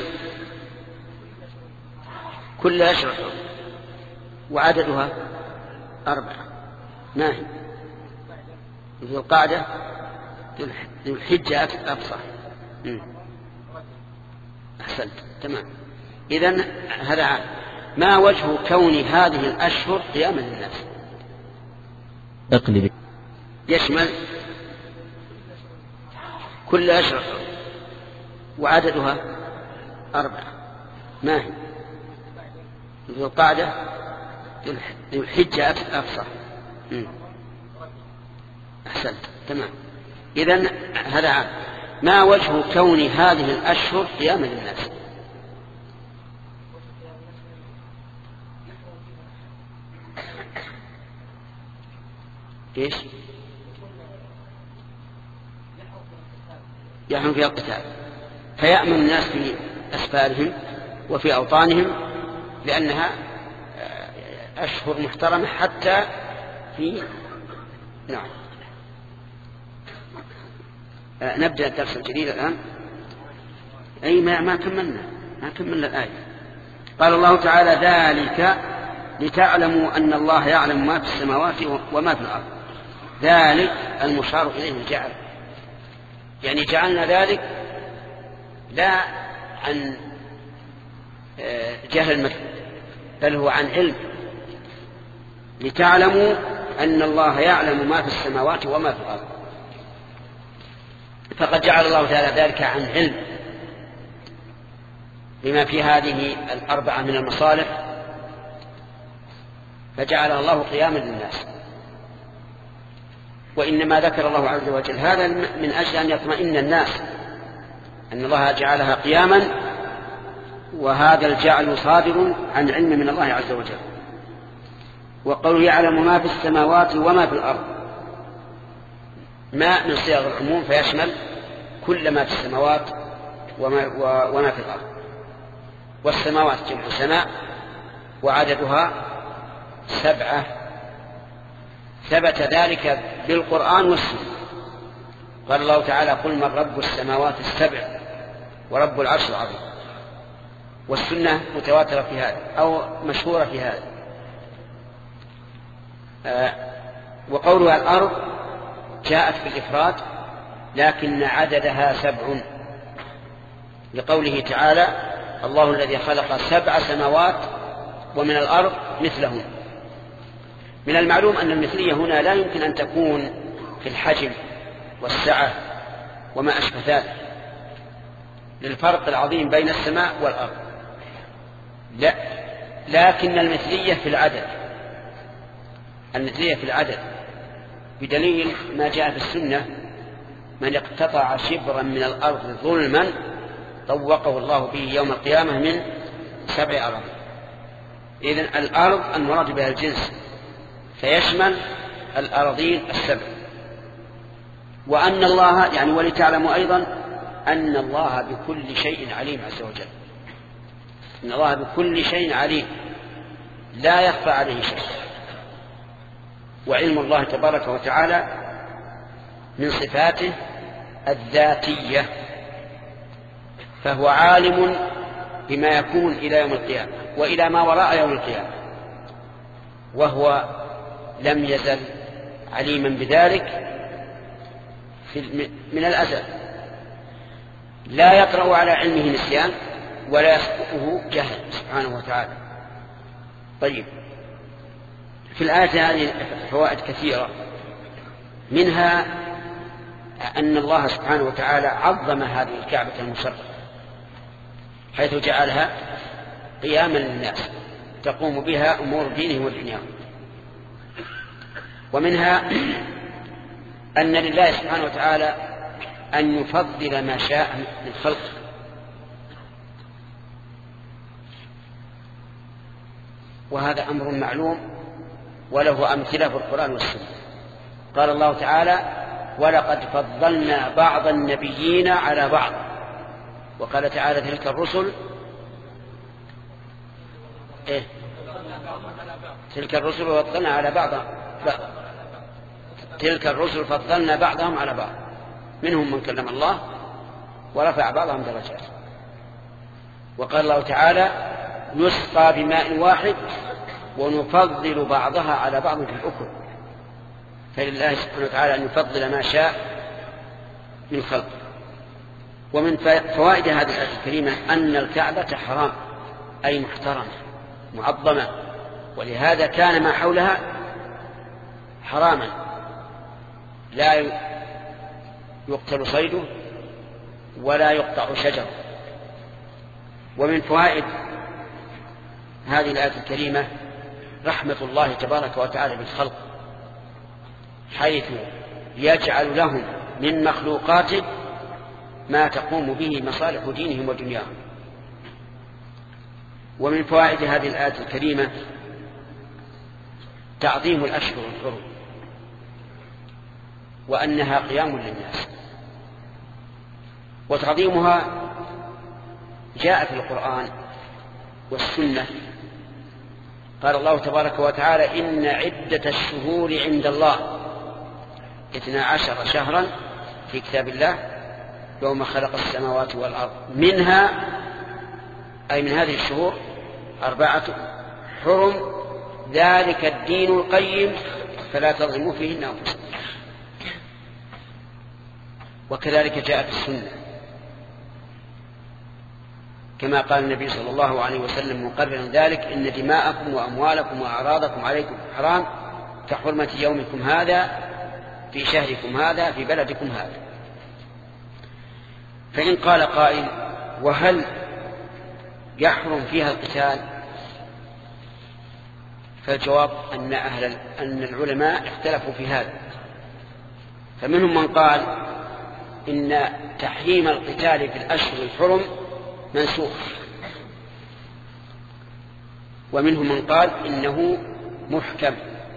كل أشهر وعددها أربعة. ما هي؟ ذو القعدة ذو الحجة أبصر. أحسنت تمام. إذن هذا عام. ما وجه كون هذه الأشهر قياما للناس؟ اقلب. يشمل كل أشهر وعددها أربعة. ما هي؟ ذو القعدة ذو الحجة أبصر. أحسنت تمام. إذن هذا عام. ما وجه كون هذه الأشهر قياما للناس؟ إيش؟ يحرم فيها القتال فيأمن الناس في أسفارهم وفي أوطانهم لأنها أشهر محترمة حتى في نعم. آه نبدأ الدرس الجديد الآن. أي ما, ما كملنا ما كملنا الآية. قال الله تعالى ذلك لتعلموا أن الله يعلم ما في السماوات وما في الأرض. ذلك المشار إليه الجعل، يعني جعلنا ذلك لا عن جهل مثل بل هو عن علم، لتعلموا أن الله يعلم ما في السماوات وما في الأرض. فقد جعل الله تعالى ذلك عن علم بما في هذه الأربعة من المصالح، فجعل الله قياما للناس. وإنما ذكر الله عز وجل هذا من أجل أن يطمئن الناس أن الله جعلها قياما، وهذا الجعل صادر عن علم من الله عز وجل. وقوله يعلم ما في السماوات وما في الأرض ما من صيغ العموم فيشمل كل ما في السماوات وما, وما في الأرض. والسماوات جمع سماء وعددها سبعة، ثبت ذلك بالقرآن والسنة. قال الله تعالى قل من رب السماوات السبع ورب العرش العظيم. والسنة متواترة في هذا أو مشهورة في هذا. آه وقولها الأرض جاءت بالإفراد لكن عددها سبع، لقوله تعالى الله الذي خلق سبع سماوات ومن الأرض مثلهن. من المعلوم أن المثلية هنا لا يمكن أن تكون في الحجم والسعة وما أشبه ذلك للفرق العظيم بين السماء والأرض، لا، لكن المثلية في العدد، المثلية في العدد بدليل ما جاء في السنة من اقتطع شبرا من الأرض ظلما طوقه الله به يوم القيامة من سبع أراضي. إذن الأرض المراد بها الجنس فيشمل الأراضين السبع. وأن الله يعني ولتعلموا أيضا أن الله بكل شيء عليم عز وجل، إن الله بكل شيء عليم لا يخفى عليه شيء. وعلم الله تبارك وتعالى من صفاته الذاتية، فهو عالم بما يكون إلى يوم القيامة وإلى ما وراء يوم القيامة، وهو لم يزل عليما بذلك من الأزل، لا يطرأ على علمه نسيان ولا يسقطه جهل سبحانه وتعالى. طيب، في الآية هذه فوائد كثيرة، منها أن الله سبحانه وتعالى عظم هذه الكعبة المشرفة حيث جعلها قياما للناس تقوم بها أمور دينهم ودنياهم. ومنها أن لله سبحانه وتعالى أن يفضل ما شاء من خلقه، وهذا أمر معلوم وله أمثلة في القرآن والسنة. قال الله تعالى: ولقد فضلنا بعض النبيين على بعض. وقال تعالى: تلك الرسل إيه؟ تلك الرسل فضلنا على بعض لا. تلك الرسل فضلنا بعضهم على بعض، منهم من كلم الله ورفع بعضهم درجات. وقال الله تعالى: يسقى بماء واحد ونفضل بعضها على بعض في الأكل. فلله سبحانه وتعالى أن يفضل ما شاء من خلقه. ومن فوائد هذه الآية الكريمة أن الكعبة حرام، أي محترمة معظمة، ولهذا كان ما حولها حراما لا يقتل صيده ولا يقطع شجره. ومن فوائد هذه الآية الكريمة رحمة الله تبارك وتعالى بالخلق، حيث يجعل لهم من مخلوقاته ما تقوم به مصالح دينهم ودنياهم. ومن فوائد هذه الآية الكريمة تعظيم الأشهر الحرم، وأنها قيام للناس. وتعظيمها جاء في القرآن والسنة. قال الله تبارك وتعالى: إن عدة الشهور عند الله اثنا عشر شهرا في كتاب الله يوم خلق السماوات والأرض منها، أي من هذه الشهور، أربعة حرم ذلك الدين القيم فلا تظلموا فيهن أنفسكم. وكذلك جاء في السنة كما قال النبي صلى الله عليه وسلم مقررا ذلك: إن دماءكم وأموالكم وأعراضكم عليكم حرام كحرمة يومكم هذا في شهركم هذا في بلدكم هذا. فإن قال قائل: وهل يحرم فيها القتال؟ فالجواب أن أهل أن العلماء اختلفوا في هذا، فمنهم من قال إن تحريم القتال في الأشهر الحرم منسوخ، ومنهم من قال إنه محكم.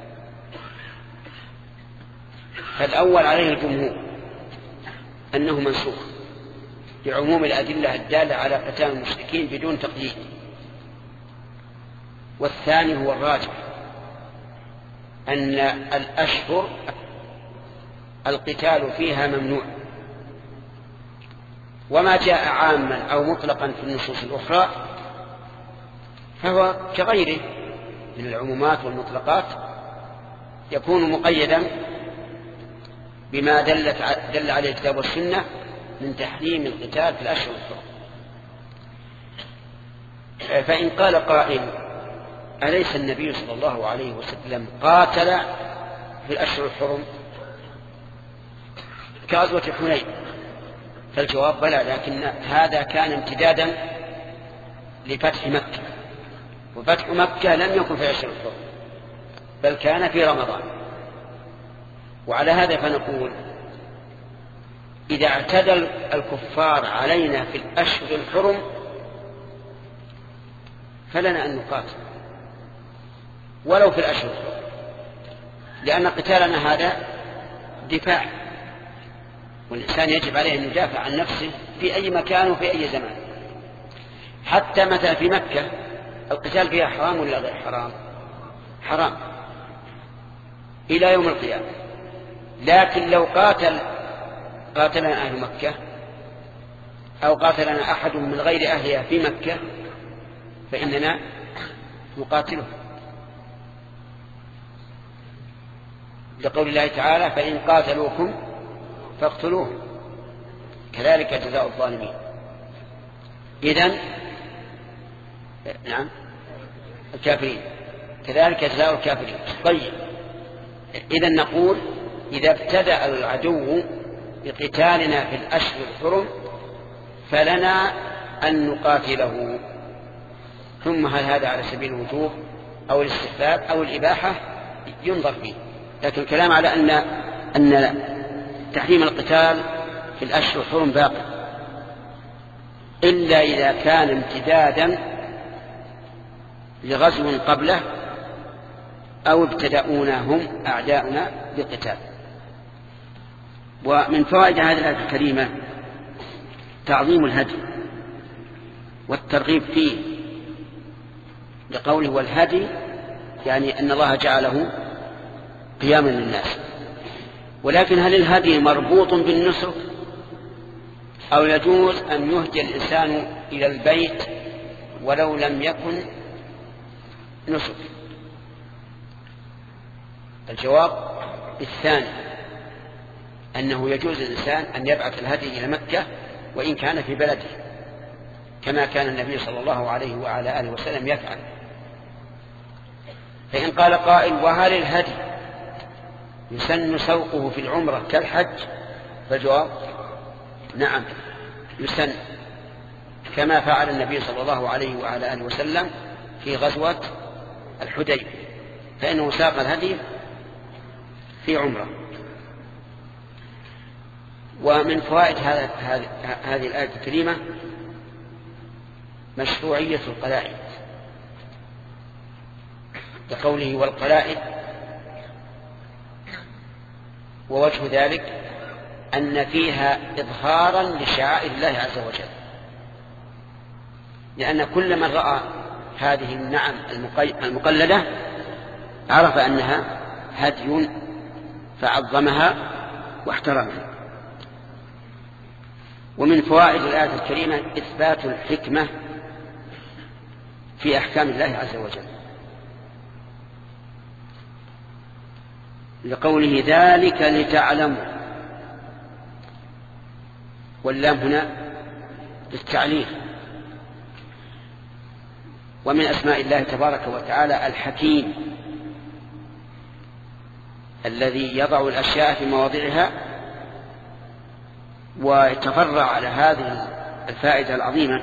فالأول عليه الجمهور أنه منسوخ لعموم الأدلة الدالة على قتال المشركين بدون تقييد. والثاني هو الراجح، أن الأشهر القتال فيها ممنوع، وما جاء عاما أو مطلقا في النصوص الأخرى فهو كغيره من العمومات والمطلقات يكون مقيدا بما دلت دل عليه الكتاب والسنة من تحريم القتال في الأشهر الحرم. فإن قال قائل: أليس النبي صلى الله عليه وسلم قاتل في الأشهر الحرم كغزوة حنين؟ فالجواب: بلى، لكن هذا كان امتدادا لفتح مكة، وفتح مكة لم يكن في الأشهر الحرم بل كان في رمضان. وعلى هذا فنقول: إذا اعتدى الكفار علينا في الأشهر الحرم فلنا أن نقاتل ولو في الأشهر الحرم، لأن قتالنا هذا دفاع، والإنسان يجب عليه أن يدافع عن نفسه في أي مكان وفي أي زمان. حتى مثلا في مكة القتال فيها حرام ولا غير حرام؟ حرام إلى يوم القيامة. لكن لو قاتل قاتلنا أهل مكة أو قاتلنا أحد من غير أهلها في مكة فإننا نقاتله، لقول الله تعالى: فإن قاتلوكم فاقتلوهم كذلك جزاء الظالمين. إذن نعم الكافرين كذلك جزاء الكافرين. طيب إذن نقول إذا ابتدأ العدو بقتالنا في الأشهر الحرم فلنا أن نقاتله. ثم هل هذا على سبيل الوجوب أو الاستحباب أو الإباحة ينظر فيه، لكن الكلام على أن أن تحريم القتال في الأشهر الحرم باقي، إلا إذا كان امتدادا لغزو قبله أو ابتدأونا هم أعداؤنا بالقتال. ومن فوائد هذه الآية الكريمة تعظيم الهدي والترغيب فيه، لقوله والهدي يعني أن الله جعله قياما للناس. ولكن هل الهدي مربوط بالنسك أو يجوز أن يهدي الإنسان إلى البيت ولو لم يكن نسك؟ الجواب الثاني، أنه يجوز للإنسان أن يبعث الهدي إلى مكة وإن كان في بلده، كما كان النبي صلى الله عليه وعلى آله وسلم يفعل. فإن قال قائل وهل الهدي يسن سوقه في العمرة كالحج؟ فالجواب نعم يسن، كما فعل النبي صلى الله عليه وعلى آله وسلم في غزوة الحديبية، فإنه ساق الهدي في عمرة. ومن فوائد هذه الآية الكريمة مشروعية القلائد، لقوله والقلائد، ووجه ذلك أن فيها إظهارا لشعائر الله عز وجل، لأن كل من رأى هذه النعم المقلدة عرف أنها هدي فعظمها واحترمها. ومن فوائد الآية الكريمة إثبات الحكمة في أحكام الله عز وجل، لقوله ذلك لتعلموا، واللام هنا للتعليل. ومن أسماء الله تبارك وتعالى الحكيم الذي يضع الأشياء في مواضعها. ويتفرع على هذه الفائدة العظيمة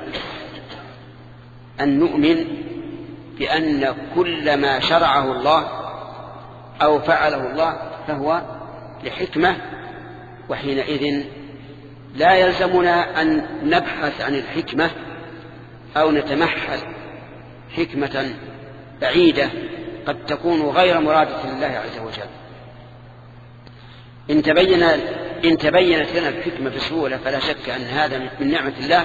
أن نؤمن بأن كل ما شرعه الله أو فعله الله فهو لحكمة، وحينئذ لا يلزمنا أن نبحث عن الحكمة أو نتمحل حكمة بعيدة قد تكون غير مرادة لله عز وجل. إن تبين إن تبينت لنا الحكمة بسهولة فلا شك أن هذا من نعمة الله،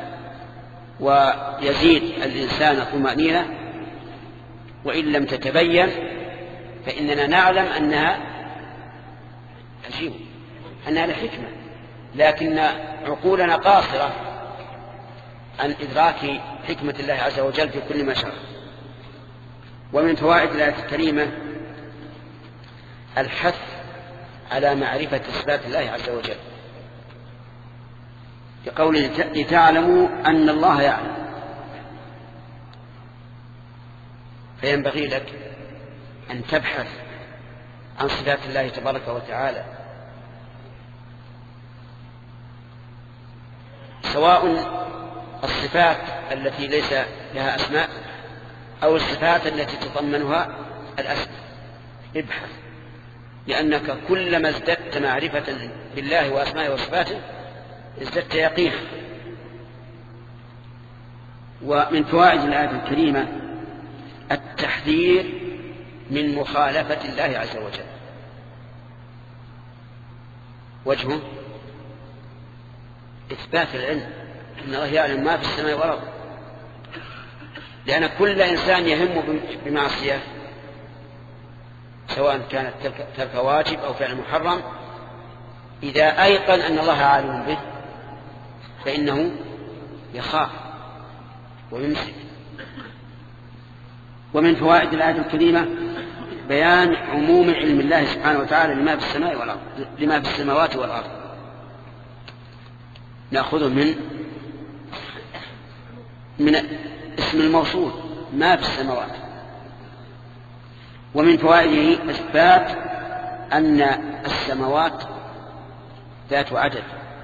ويزيد الإنسان طمأنينة. وإن لم تتبين فإننا نعلم أنها عجيب أنها لحكمة، لكن عقولنا قاصرة عن إدراك حكمة الله عز وجل في كل ما شرع. ومن فوائد الآية الكريمة الحث على معرفة صفات الله عز وجل، لقوله لتعلموا أن الله يعلم. فينبغي لك أن تبحث عن صفات الله تبارك وتعالى، سواء الصفات التي ليس لها أسماء أو الصفات التي تضمنها الأسماء. ابحث، لأنك كلما ازددت معرفة بالله وأسمائه وصفاته ازددت يقينا. ومن فوائد الآية الكريمة التحذير من مخالفة الله عز وجل. وجهه إثبات العلم، إن الله يعلم ما في السماء والأرض، لأن كل إنسان يهم بمعصية سواء كانت ترك واجب أو فعل محرم، إذا أيقن أن الله عالم به فإنه يخاف ويمسك. ومن فوائد الآية الكريمة بيان عموم علم الله سبحانه وتعالى لما في السماء والأرض، لما في السماوات والأرض، نأخذه من من اسم الموصول ما في السماوات. ومن فوائده إثبات أن السماوات ذات عدد،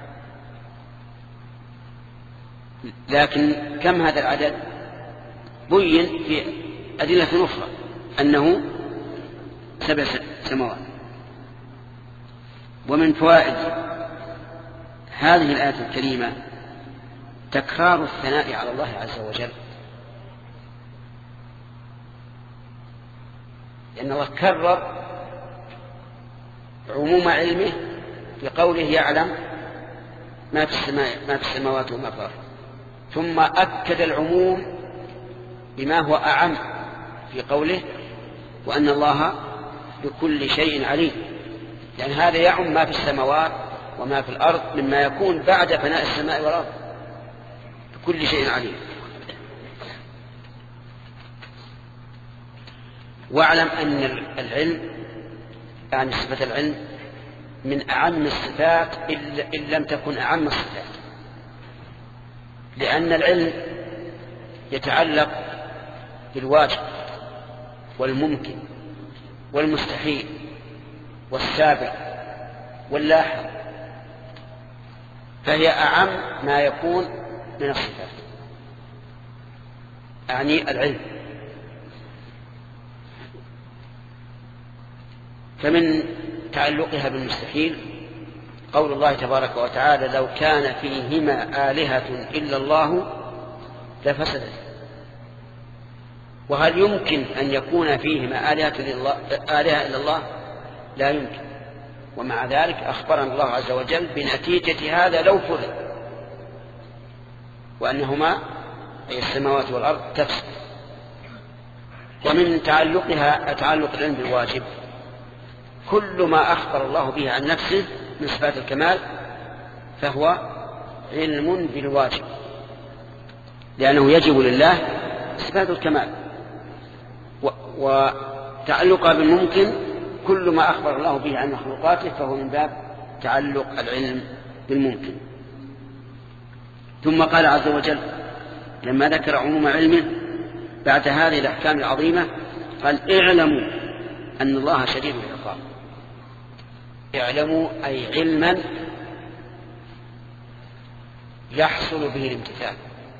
لكن كم هذا العدد؟ بين في أدلة أخرى أنه سبع سماوات. ومن فوائد هذه الآية الكريمة تكرار الثناء على الله عز وجل، لأن الله كرر عموم علمه بقوله يعلم ما في السماء ما في السماوات وما في الأرض، ثم أكد العموم بما هو أعم في قوله وأن الله بكل شيء عليم، يعني هذا يعم ما في السماوات وما في الأرض مما يكون بعد فناء السماء والأرض، بكل شيء عليم. واعلم أن العلم يعني صفة العلم من أعم الصفات إن لم تكن أعم الصفات، لأن العلم يتعلق بالواجب والممكن والمستحيل والسابق واللاحق، فهي أعم ما يكون من الصفات، أعني العلم. فمن تعلقها بالمستحيل قول الله تبارك وتعالى لو كان فيهما آلهة إلا الله لفسدت. وهل يمكن أن يكون فيهما آلهة إلا الله؟ لا يمكن. ومع ذلك أخبرنا الله عز وجل بنتيجة هذا لو فرض وأنهما أي السماوات والأرض تفسد. ومن تعلقها تعلق العلم بالواجب كل ما أخبر الله به عن نفسه من صفات الكمال فهو علم بالواجب، لأنه يجب لله صفات الكمال. وتعلقها بالممكن كل ما أخبر الله به عن مخلوقاته فهو من باب تعلق العلم بالممكن. ثم قال عز وجل لما ذكر عموم علمه بعد هذه الأحكام العظيمة قال اعلموا أن الله شديد العقاب. اعلموا أي علما يحصل به الامتثال.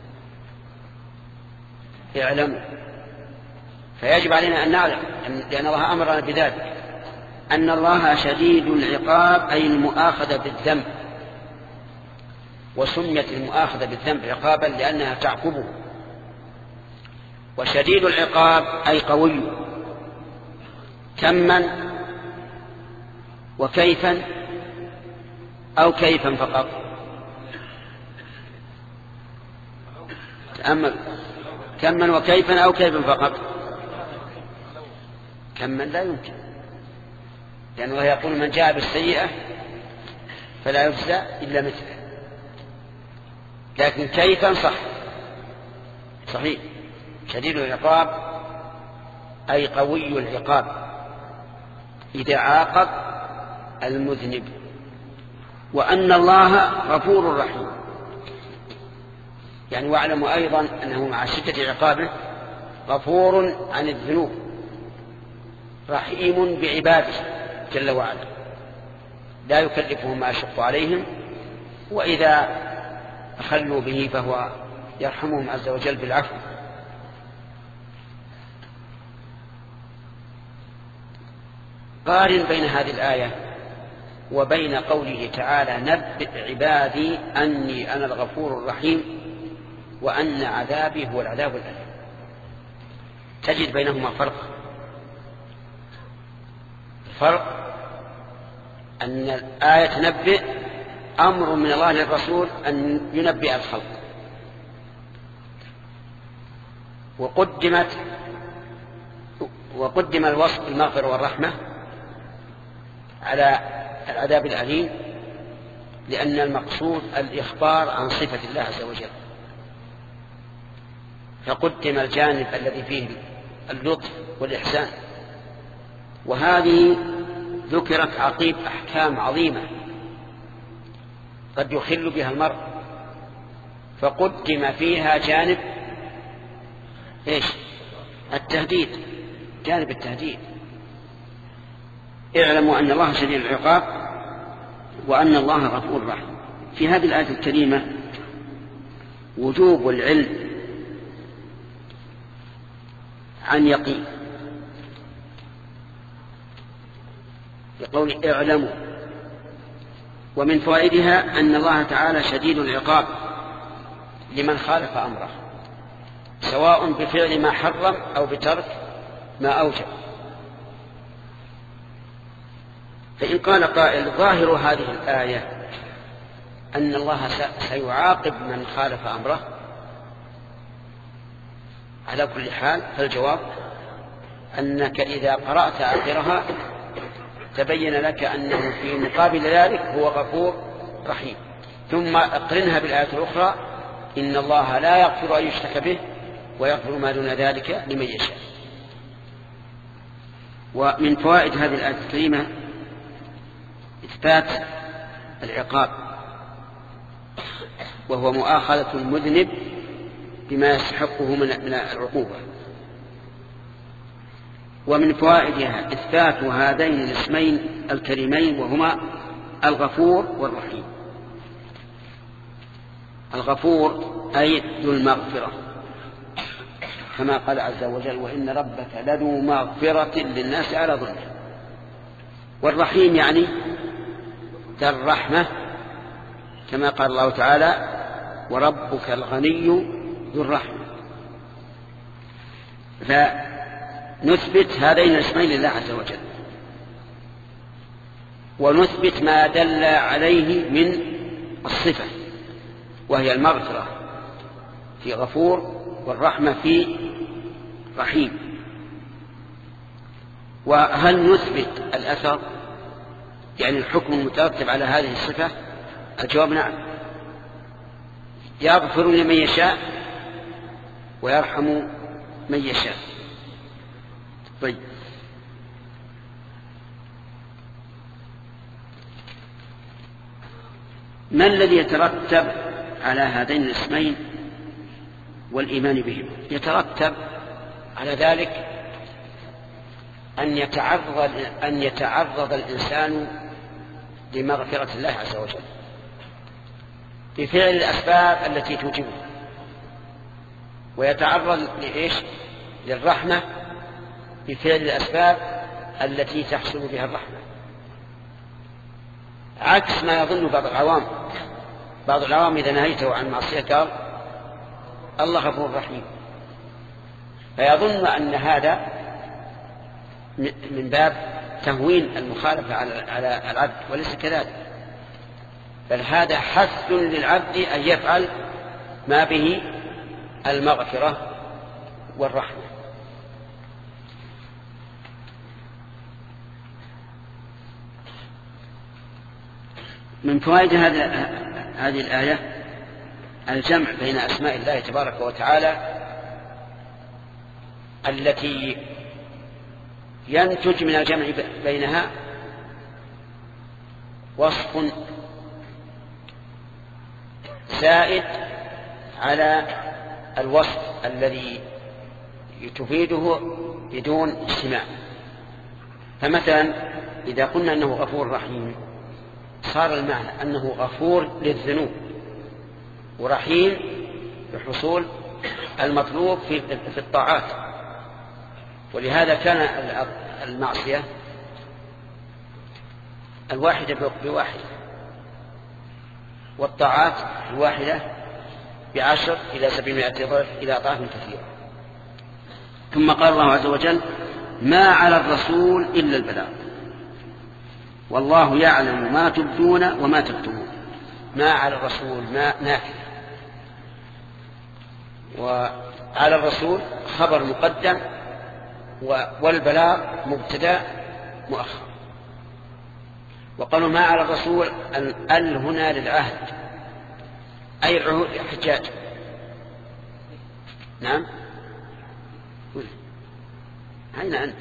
اعلموا فيجب علينا أن نعلم لأن الله أمرنا بذلك أن الله شديد العقاب أي المؤاخذة بالذنب، وسميت المؤاخذة بالذنب عقابا لأنها تعقبه. وشديد العقاب أي قوي، كما وكيفا أو كيفا فقط. تأمل كما وكيفا أو كيفا فقط. كما لا يمكن، لأن الله يقول من جاء بالسيئة فلا يجزى إلا مثله. لكن كيفا صح صحيح. شديد العقاب أي قوي العقاب إذا عاقب المذنب، وأن الله غفور رحيم. يعني واعلموا أيضا أنه مع شدة عقابه غفور عن الذنوب رحيم بعباده جل وعلا، لا يكلفهم ما يشق عليهم، وإذا أخلوا به فهو يرحمهم عز وجل بالعفو. قارن بين هذه الآية وبين قوله تعالى نبئ عبادي أني أنا الغفور الرحيم وأن عذابي هو العذاب الأليم، تجد بينهما فرق. الفرق أن الآية تنبئ أمر من الله للرسول أن ينبئ الخلق، وقدمت وقدم الوصف بالمغفرة والرحمة على العذاب الأليم، لأن المقصود الإخبار عن صفة الله عز وجل، فقدم الجانب الذي فيه اللطف والإحسان. وهذه ذكرت عقيب أحكام عظيمة قد يخل بها المرء فقدم فيها جانب إيش؟ التهديد، جانب التهديد. اعلموا أن الله شديد العقاب وأن الله غفور رحيم. في هذه الآية الكريمة وجوب العلم عن يقين، يقول اعلموا. ومن فوائدها أن الله تعالى شديد العقاب لمن خالف أمره، سواء بفعل ما حرم أو بترك ما أوجب. فإن قال قائل ظاهر هذه الآية أن الله سيعاقب من خالف أمره على كل حال، فالجواب أنك إذا قرأت آخرها تبين لك أنه في مقابل ذلك هو غفور رحيم. ثم اقرنها بالآية الأخرى إن الله لا يغفر أن يشرك به ويغفر ما دون ذلك لمن يشاء. ومن فوائد هذه الآية الكريمة إثبات العقاب، وهو مؤاخذة المذنب بما يستحقه من العقوبة. ومن فوائدها إثبات هذين الاسمين الكريمين وهما الغفور والرحيم. الغفور أي ذو المغفرة، كما قال عز وجل وإن ربك لذو مغفرة للناس على ظلمهم. والرحيم يعني ذا الرحمة، كما قال الله تعالى وربك الغني ذو الرحمة. فنثبت هذين الاسمين لله عز وجل، ونثبت ما دل عليه من الصفة وهي المغفرة في غفور والرحمة في رحيم. وهل نثبت الأثر يعني الحكم المترتب على هذه الصفة؟ الجواب نعم، يغفر لمن يشاء ويرحم من يشاء. طيب، ما الذي يترتب على هذين الاسمين والإيمان بهم؟ يترتب على ذلك أن يتعرض أن يتعرض الإنسان لمغفرة الله عز وجل بفعل الأسباب التي توجبه، ويتعرض لإيش؟ للرحمة بفعل الأسباب التي تحصل بها الرحمة، عكس ما يظن بعض العوام. بعض العوام إذا نهيته عن معصية قال الله غفور رحيم، فيظن أن هذا من باب تهوين المخالفة على العبد، وليس كذلك، بل هذا حث للعبد أن يفعل ما به المغفرة والرحمة. من فوائد هذه الآية الجمع بين أسماء الله تبارك وتعالى التي ينتج من الجمع بينها وصف زائد على الوصف الذي تفيده بدون اجتماع. فمثلا إذا قلنا أنه غفور رحيم صار المعنى أنه غفور للذنوب ورحيم بحصول المطلوب في الطاعات. ولهذا كان المعصية الواحدة بواحدة والطاعات الواحدة بعشر إلى سبعمائة ضعف إلى أضعاف كثيرة. ثم قال الله عز وجل ما على الرسول إلا البلاغ والله يعلم ما تبدون وما تكتمون. ما على الرسول ما نافية، وعلى الرسول خبر مقدم والبلاغ مبتدا مؤخر. وقالوا ما على الرسول ال هنا للعهد أي العهود الحجاج. نعم، أين أنت؟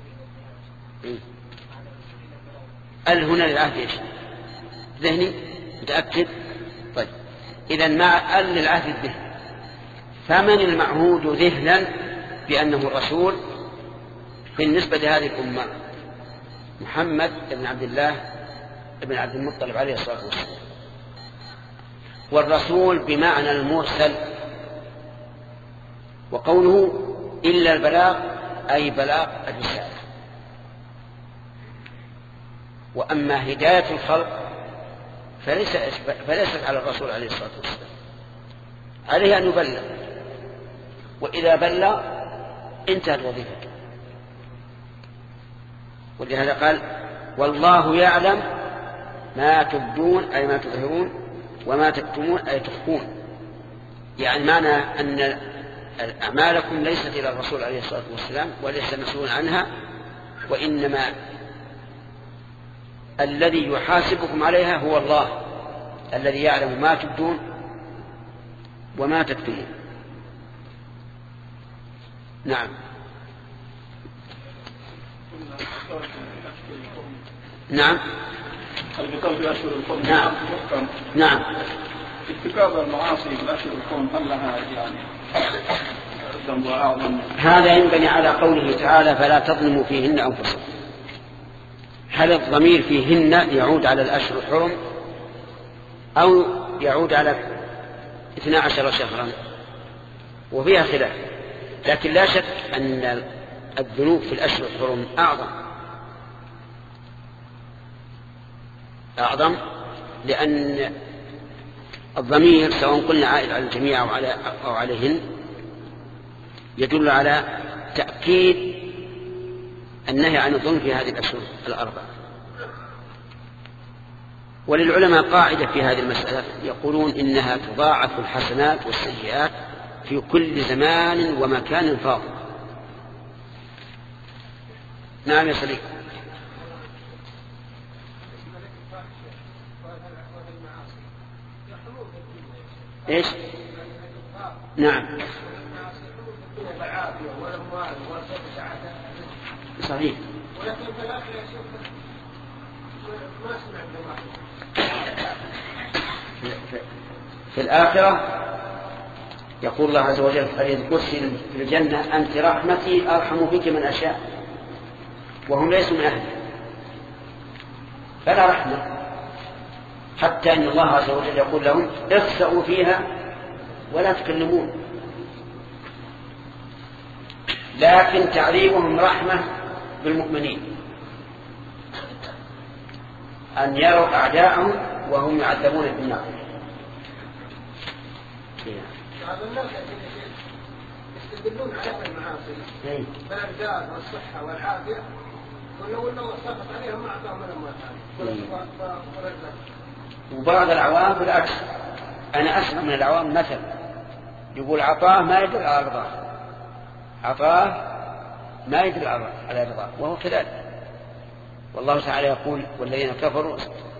ال هنا للعهد إيش؟ ذهني متأكد؟ طيب إذا مع ال للعهد الذهن، فمن المعهود ذهنا بأنه الرسول بالنسبة لهذه الأمة؟ محمد بن عبد الله بن عبد المطلب عليه الصلاة والسلام. والرسول بمعنى المرسل، وقوله إلا البلاغ أي بلاغ الرسالة. وأما هداية الخلق فليس فليست على الرسول عليه الصلاة والسلام، عليه أن يبلغ، وإذا بلغ انتهت وظيفته. ولهذا قال والله يعلم ما تبدون أي ما تظهرون وما تكتمون أي تخفون. يعني معنى أن أعمالكم ليست إلى الرسول عليه الصلاة والسلام وليس مسؤول عنها، وإنما الذي يحاسبكم عليها هو الله الذي يعلم ما تبدون وما تكتمون. نعم. نعم. القتال في أشهر الحرم. نعم. نعم. ارتكاب المعاصي في أشهر الحرم هل لها يعني ذنب أعظم؟ هذا ينبني على قوله تعالى فلا تظلموا فيهن أنفسكم. هل الضمير فيهن يعود على الأشهر الحرم أو يعود على اثنا عشر شهرا؟ وفيها خلاف، لكن لا شك أن الذنوب في الأشهر الحرم أعظم أعظم لأن الضمير سواء قلنا عائد على الجميع أو, على أو عليهن يدل على تأكيد النهي عن الظلم في هذه الأشهر الأربعة. وللعلماء قاعدة في هذه المسألة، يقولون إنها تضاعف الحسنات والسيئات في كل زمان ومكان فاضل. نعم يا صديق. ايش؟ نعم صحيح. في الآخرة يقول الله عز وجل في حديث القدسي في الجنة أنت رحمتي أرحم بك من أشاء، وهم ليسوا من أهلها فلا رحمة، حتى أن الله عز وجل يقول لهم اخسأوا فيها ولا تكلمون. لكن تعذيبهم رحمة بالمؤمنين، أن يروا أعداءهم وهم يعذبون في النار. بعض الناس يستدلون على المعاصي بالأرزاق والصحة والعافية، ولو أنه سقط عليهم ما أعطاهم الأموال. وبعض العوام بالعكس، أنا أسمع من العوام مثل يقول عطاه ما يدل على رضاه، عطاه ما يدل على رضاه، وهو كذلك. والله تعالى يقول والذين كفروا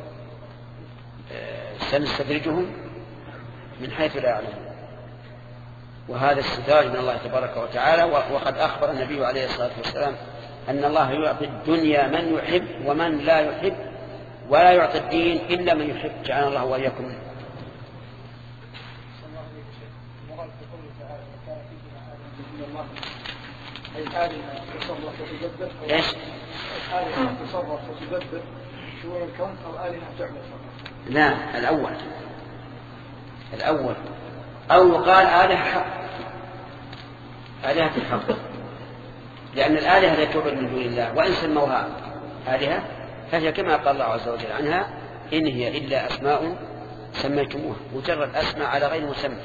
سنستدرجهم من حيث لا يعلمون. وهذا استدراج من الله تبارك وتعالى. وقد أخبر النبي عليه الصلاة والسلام أن الله يعطي الدنيا من يحب ومن لا يحب، ولا يعطي الدين إلا من يحب. جعلنا الله وإياكم منه. ايش؟ آلهة تصرف وتدبر شؤون الكون أو آلهة تعمل؟ لا، الأول الأول أو قال آلهة حق، آلهة الحق، لأن الآلهة التي تعبد من دون الله وإن سموها آلهة فهي كما قال الله عز وجل عنها إن هي إلا أسماء سميتموها، مجرد أسماء على غير مسمى.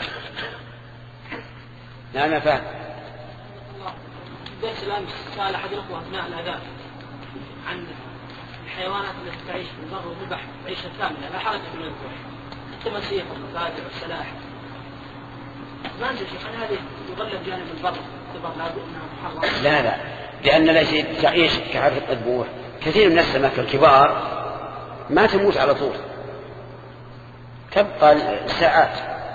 نعم فهم. الدرس الآن سأل أحد الأخوة أثناء الأذان عن الحيوانات التي تعيش في البر وفي البحر عيشة كاملة لا حرج في الذبح، التماسيح والمفاتح والسلاح. ما أنت شيخ هل هذه يغلب جانب البر البر لابد أنها محرمة؟ لا لا، لأن ليس تعيش كعادة الذبوح. كثير من السمك الكبار ما تموت على طول، تبقى ساعات،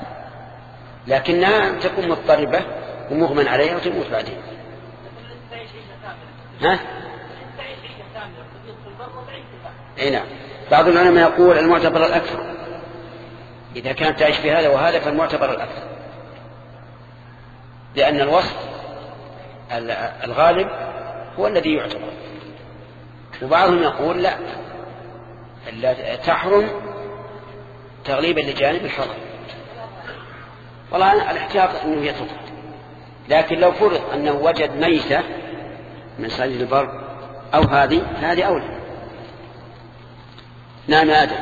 لكنها تكون مضطربة ومغمى عليها وتموت بعدين. ها؟ اي نعم. بعض العلماء يقول المعتبر الأكثر إذا كانت تعيش في هذا وهذا فالمعتبر الأكثر، لأن الوصف الغالب هو الذي يعتبر. وبعضهم يقول لا، تحرم تغليبا لجانب الحرم. والله الاحتياط أنه يترك، لكن لو فرض أنه وجد ميتة من صيد البر أو هذه هذه أولى. نعم آدم.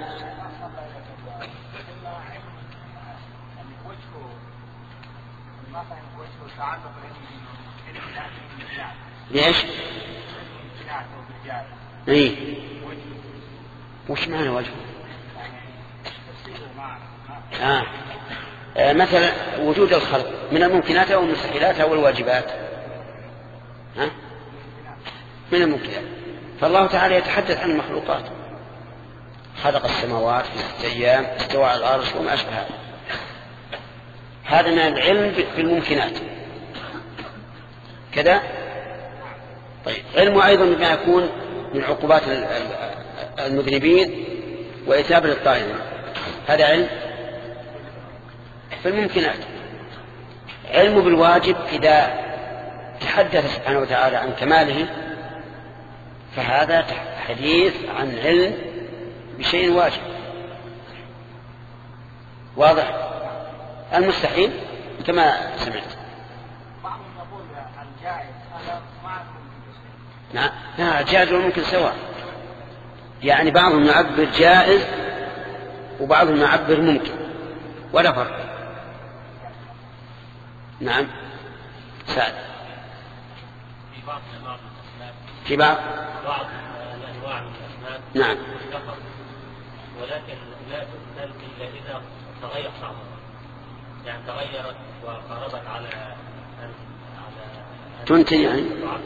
ليش؟ ايه وش معنى وجهه؟ آه. آه مثلا وجود الخلق من الممكنات او المستحيلات او الواجبات. ها؟ من الممكنات. فالله تعالى يتحدث عن المخلوقات، خلق السماوات في ستة ايام، استوى على العرش وما اشبه هذا. هذا من العلم بالممكنات كذا. طيب علمه أيضا بما يكون من عقوبات المذنبين وإثابة الطائعين، هذا علم في الممكنات. علمه بالواجب إذا تحدث سبحانه وتعالى عن كماله فهذا حديث عن علم بشيء واجب واضح. المستحيل كما سمعت. نعم لا، جائز وممكن سواء، يعني بعضهم يعبر جائز وبعضهم يعبر ممكن ولا فرق. نعم سعد. في بعض الأنواع من الأسماك في بعض بعض الأنواع من الأسماك نعم مشتقة، ولكن لا تؤكل إلا إذا تغير طعمها، يعني تغيرت وقربت على أن على تنتن يعني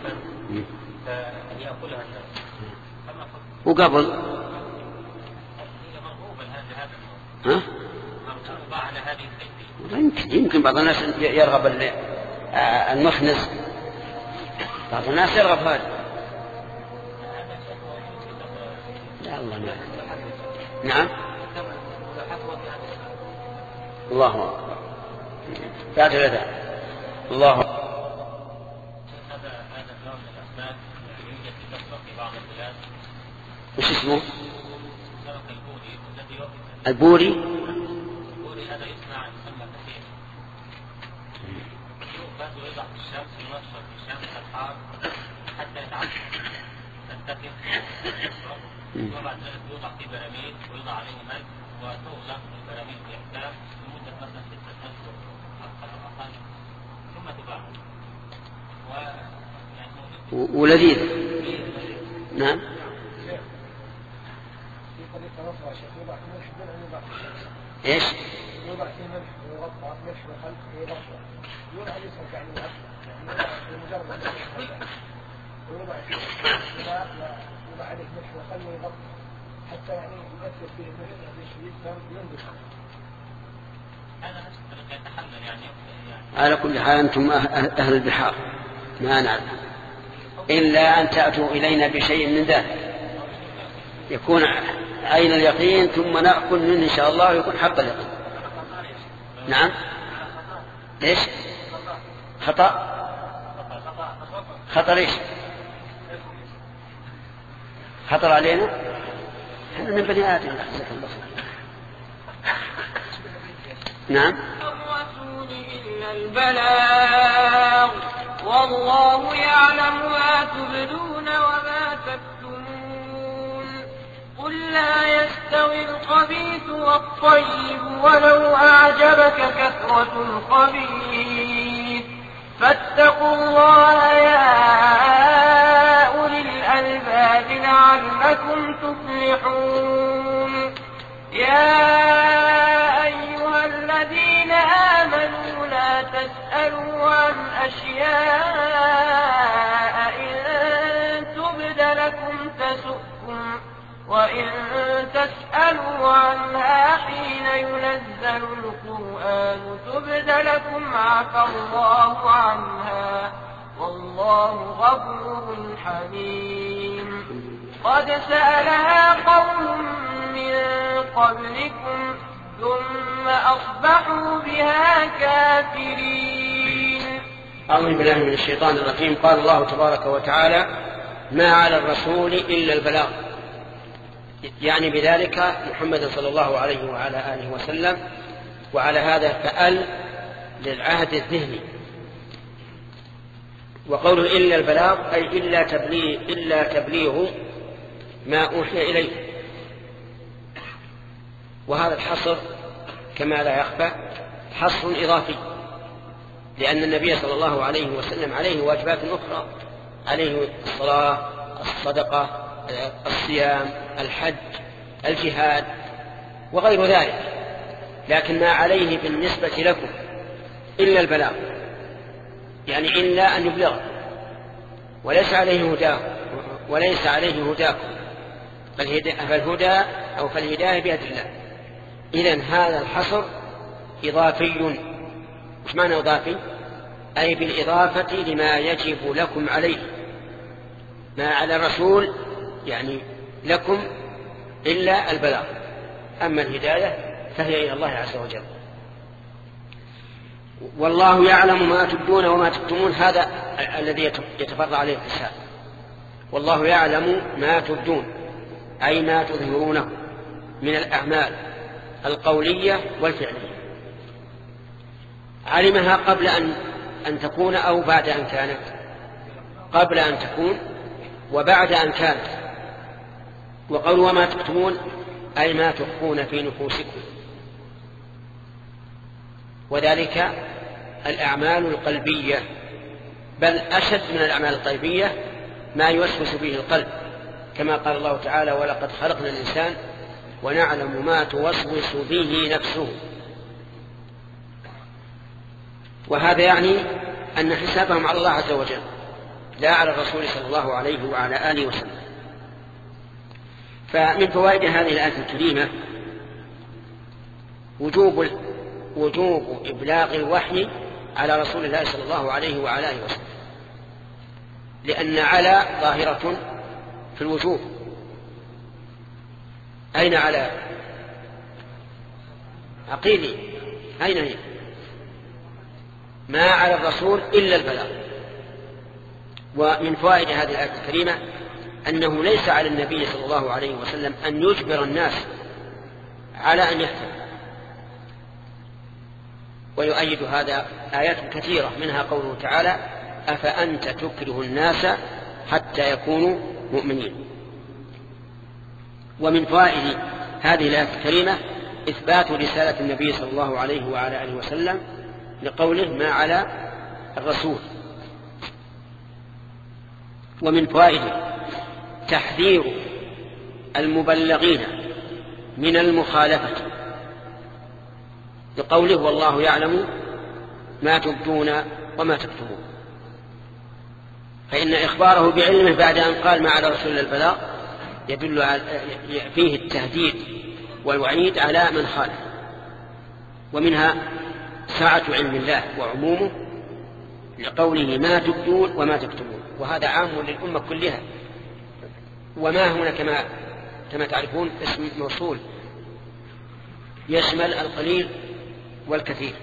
فيأكلها الناس. وقبل هي مرغوبة هذا هذا ها مرغوبة على هذه الكيفية. يمكن يمكن بعض الناس يرغب المخنز، بعض الناس يرغب هذا. لا الله لا. نعم الله أكبر. بعد ثلاثة الله أكبر. وش اسمه؟ البوري. البوري هذا يصنع يسمى كثير، يؤخذ ويضع في الشمس ينشر في الشمس الحار حتى يتعفن تنتفخ وبعد ذلك يوضع في براميل ويوضع عليه ماء وتغلق البراميل بإحكام لمدة مثلا ستة أشهر أو أقل ثم تباع. ولذيذ. نعم ايش؟ يوضع فيه ملح ويغطى ملح وخل ويغطى يوضع يسرق يعني بمجرد ويوضع فيه ماء ويوضع عليه ملح وخل ويغطى حتى يعني يؤثر فيه الملح هذا الشيء ينضج. هذا نفس الطريقة يتحلل يعني. على كل حال أنتم أهل البحار ما نعرف إلا أن تأتوا إلينا بشيء من ذلك يكون عين اليقين ثم نأكل منه إن شاء الله ويكون حق اليقين. نعم ليش خطأ خطر إيش خطر علينا احنا من بني آدم. نعم الرسول إلا البلاغ والله يعلم ما تبدون وما تكتمون. قل لا يستوي الخبيث والطيب ولو أعجبك كثرة الخبيث فاتقوا الله يا أولي الألباب لعلكم تفلحون. يا أيها الذين آمنوا لا تسألوا عن أشياء إن تبد لكم تسؤكم وإن تسألوا عنها حين ينزل القرآن تبد لكم عفى الله عنها والله غفور حليم. قد سألها قوم من قبلكم ثم أصبحوا بها كافرين. أعوذ بالله من الشيطان الرجيم. قال الله تبارك وتعالى: ما على الرسول إلا البلاغ، يعني بذلك محمد صلى الله عليه وعلى آله وسلم. وعلى هذا فأل للعهد الذهني، وقوله إلا البلاغ أي إلا تبليغ, إلا تبليغ ما أوحي إليه. وهذا الحصر كما لا يخفى حصر إضافي، لأن النبي صلى الله عليه وسلم عليه واجبات أخرى، عليه الصلاة، الصدقة، الصيام، الحج، الجهاد وغير ذلك، لكن ما عليه بالنسبة لكم إلا البلاغ، يعني إلا أن يبلغ، وليس عليه هداه وليس عليه هداكم، فالهدى أو فالهداية بيد الله. إذن هذا الحصر إضافي. وش معنى إضافي؟ أي بالإضافة لما يجب لكم عليه. ما على الرسول يعني لكم إلا البلاغ، أما الهداية فهي إلى الله عز وجل. والله يعلم ما تبدون وما تكتمون، هذا الذي يتفرع عليه الحساب. والله يعلم ما تبدون أي ما تظهرونه من الأعمال القولية والفعلية. علمها قبل أن, أن تكون أو بعد أن كانت؟ قبل أن تكون وبعد أن كانت. وقول وما تكتمون أي ما تخفون في نفوسكم، وذلك الأعمال القلبية، بل أشد من الأعمال القلبية ما يوسوس به القلب، كما قال الله تعالى: ولقد خلقنا الإنسان ونعلم ما توسوس به نفسه. وهذا يعني أن حسابهم على الله عز وجل لا على الرسول صلى الله عليه وعلى آله وسلم. فمن فوائد هذه الآية الكريمة وجوب وجوب إبلاغ الوحي على رسول الله صلى الله عليه وعلى آله وسلم، لأن على ظاهرة في الوجوب. أين على؟ عقيدي، أين هي؟ ما على الرسول إلا البلاغ. ومن فوائد هذه الآية الكريمة أنه ليس على النبي صلى الله عليه وسلم أن يجبر الناس على أن يهتدوا. ويؤيد هذا آيات كثيرة، منها قوله تعالى: أفأنت تكره الناس حتى يكونوا مؤمنين. ومن فوائد هذه الآية الكريمة إثبات رسالة النبي صلى الله عليه وعلى آله وسلم لقوله ما على الرسول. ومن فوائد تحذير المبلغين من المخالفة لقوله: والله يعلم ما تبدون وما تكتمون. فإن إخباره بعلمه بعد أن قال ما على رسول البلاغ يدل على فيه التهديد والوعيد على من خالف. ومنها سعة علم الله وعمومه لقوله ما تبدون وما تكتمون، وهذا عام للأمة كلها. وما هنا كما كما تعرفون اسم موصول يشمل القليل والكثير.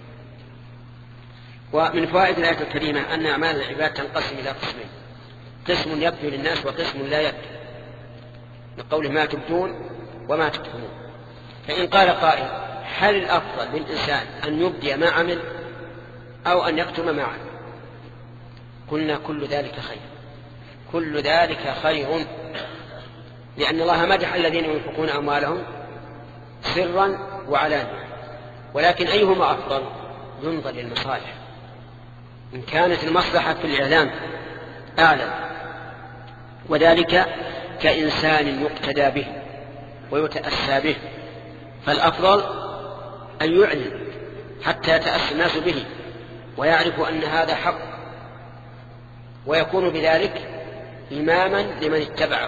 ومن فوائد الآية الكريمة أن أعمال العباد تنقسم إلى قسمين: قسم يبدو للناس وقسم لا يبدو، لقوله ما تبدون وما تكتمون. فإن قال قائل: هل الأفضل للإنسان أن يبدي ما عمل أو أن يكتم ما عمل؟ قلنا كل ذلك خير، كل ذلك خير، لأن الله مدح الذين ينفقون أموالهم سرا وعلانية. ولكن أيهما أفضل؟ ينظر للمصالح. إن كانت المصلحة في الإعلام أعلى، وذلك كإنسان يقتدى به ويتأسى به، فالأفضل أن يعلن حتى يتأسى الناس به ويعرفوا أن هذا حق، ويكون بذلك إماما لمن اتبعه.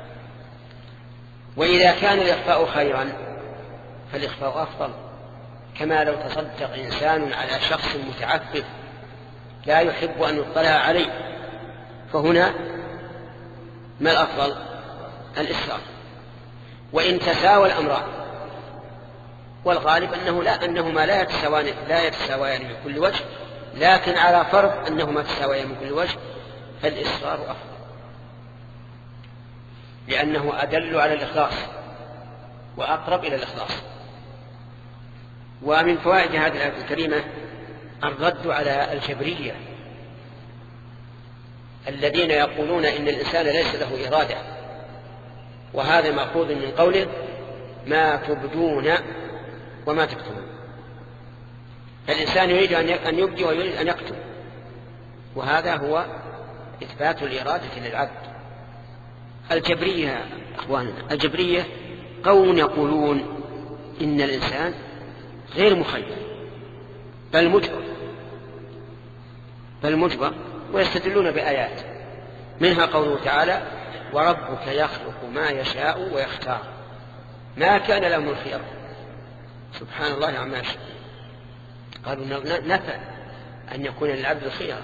وإذا كان الإخفاء خيرا فالإخفاء أفضل، كما لو تصدق إنسان على شخص متعفف لا يحب أن يطلع عليه، فهنا ما الأفضل؟ الإسراف. وإن تساوى الأمران والغالب أنه لا أنهما لا يتساويان لا يتساويان من كل وجه، لكن على فرض أنهما تساويان من كل وجه فالإصرار أفضل، لأنه أدل على الإخلاص وأقرب إلى الإخلاص. ومن فوائد هذه الآية الكريمة الرد على الجبرية الذين يقولون إن الإنسان ليس له إرادة، وهذا مأخوذ من قوله ما تبدون وما تكتمون. الإنسان يريد أن يبدي ويريد أن يكتم، وهذا هو إثبات الإرادة للعبد. الجبرية أخواننا الجبرية قوم يقولون إن الإنسان غير مخير بل مجبر بل مجبر ويستدلون بآيات منها قوله تعالى وربك يخلق ما يشاء ويختار ما كان لهم الخيرة. سبحان الله عما يشاء. قالوا نفى أن يكون للعبد الخيرة،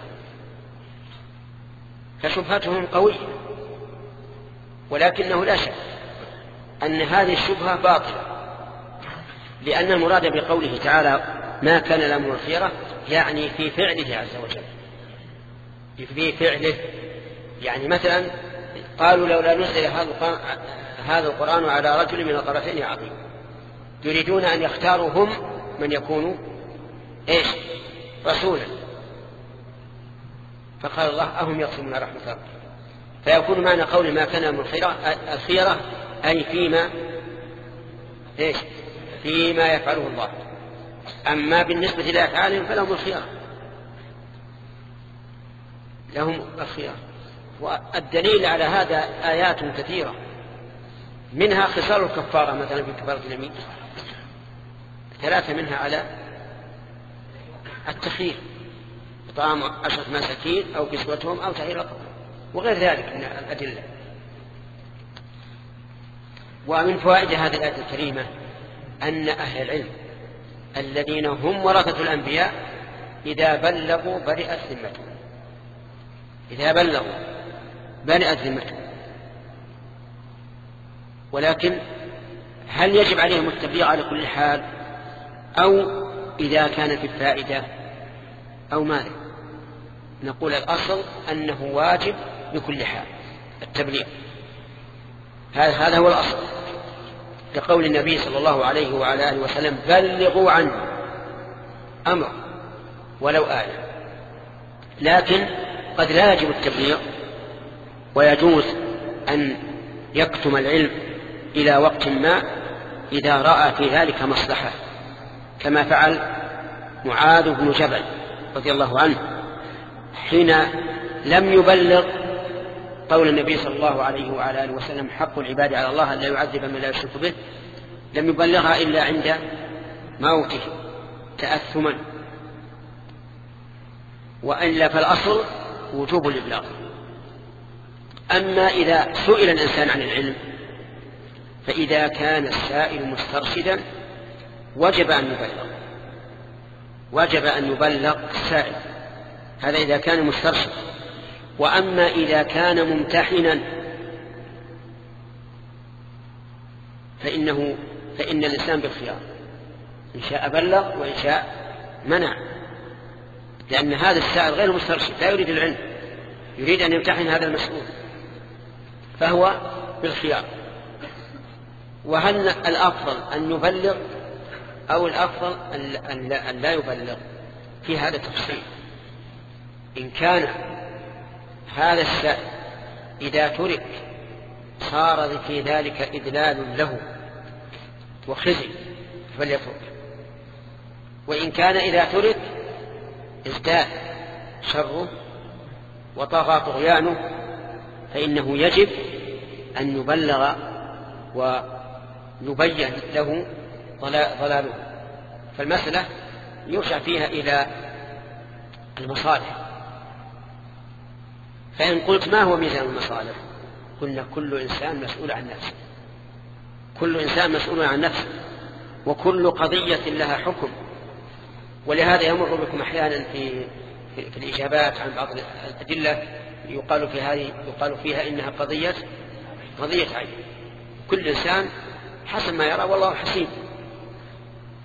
فشبهتهم قوية، ولكنه لا شك أن هذه الشبهة باطلة، لأن المراد بقوله تعالى ما كان لهم الخيرة يعني في فعله عز وجل، في فعله. يعني مثلا قالوا لولا نزل هذا القرآن على رجل من القريتين عظيم، يريدون أن يختاروا هم من يكون إيش رسولا، فقال الله أهم يقسمون رحمة ربك. فيكون معنى قول ما كان من الخيرة أي فيما إيش فيما يفعله الله. أما بالنسبة لأفعالهم فلهم الخيرة، لهم الخيار. والدليل على هذا آيات كثيرة، منها خصال الكفارة مثلا في كفارة اليمين، ثلاثة منها على التخيير، إطعام عشرة مساكين أو كسوتهم أو تحرير رقبة، وغير ذلك من الأدلة. ومن فوائد هذه الآية الكريمة أن أهل العلم الذين هم ورثة الأنبياء إذا بلغوا برئت ذمتهم، إذا بلغوا برئت ذمتهم. ولكن هل يجب عليهم التبليغ على كل حال أو إذا كانت الفائدة أو ماذا؟ نقول الأصل أنه واجب بكل حال التبليغ، هذا هو الأصل، لقول النبي صلى الله عليه وعلى آله وسلم بلغوا عني أمر ولو آية. لكن قد لا يجب التبليغ، ويجوز أن يكتم العلم إلى وقت ما إذا رأى في ذلك مصلحة، كما فعل معاذ بن جبل رضي الله عنه حين لم يبلغ قول النبي صلى الله عليه وعلى آله وسلم حق العباد على الله أن لا يعذب من لا يشرك به، لم يبلغها إلا عند موته تأثما، وإلا فالأصل وجوب الإبلاغ. أما إذا سئل الإنسان عن العلم فإذا كان السائل مسترشدا وجب أن يبلغ، وجب أن يبلغ السائل، هذا إذا كان مسترشد. وأما إذا كان ممتحنا فإنه فإن الإنسان بالخيار، إن شاء بلغ وإن شاء منع، لأن هذا السائل غير مسترشد لا يريد العلم، يريد أن يمتحن هذا المسؤول، فهو بالخيار. وهل الأفضل أن يبلغ أو الأفضل أن لا يبلغ؟ في هذا تفصيل. إن كان هذا السائل إذا ترك صار في ذلك إذلال له وخزي فليترك، وإن كان إذا ترك ازداد شره وطغى طغيانه فإنه يجب أن يبلغ ويبين له ضلاله. فالمسألة يرجع فيها إلى المصالح. فإن قلت ما هو ميزان المصالح؟ قلنا كل إنسان مسؤول عن نفسه، كل إنسان مسؤول عن نفسه، وكل قضية لها حكم. ولهذا يمر بكم أحيانا في, في, في الإجابات عن بعض الأدلة يقال, في هذه يقال فيها إنها قضية قضية عين، كل إنسان حسب ما يرى والله حسيب.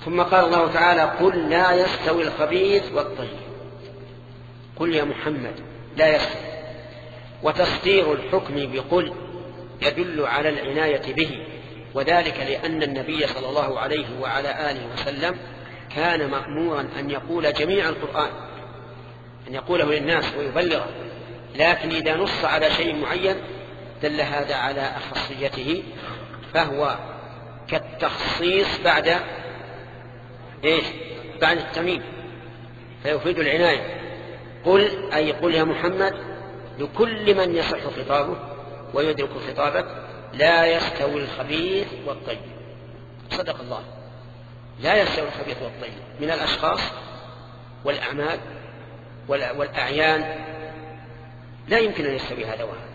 ثم قال الله تعالى قل لا يستوي الخبيث والطيب. قل يا محمد لا يستوي. وتصدير الحكم بقل يدل على العناية به، وذلك لأن النبي صلى الله عليه وعلى آله وسلم كان مأمورا أن يقول جميع القرآن، أن يقوله للناس ويبلغه، لكن إذا نص على شيء معين دل هذا على أخصيته، فهو كالتخصيص بعد إيش؟ بعد التمييز، فيفيد العناية. قل أي قل يا محمد لكل من يصح خطابه ويدرك خطابك لا يستوي الخبيث والطيب. صدق الله، لا يستوي الخبيث والطيب من الأشخاص والأعمال والأعيان، لا يمكن أن يستوي هذا وهذا.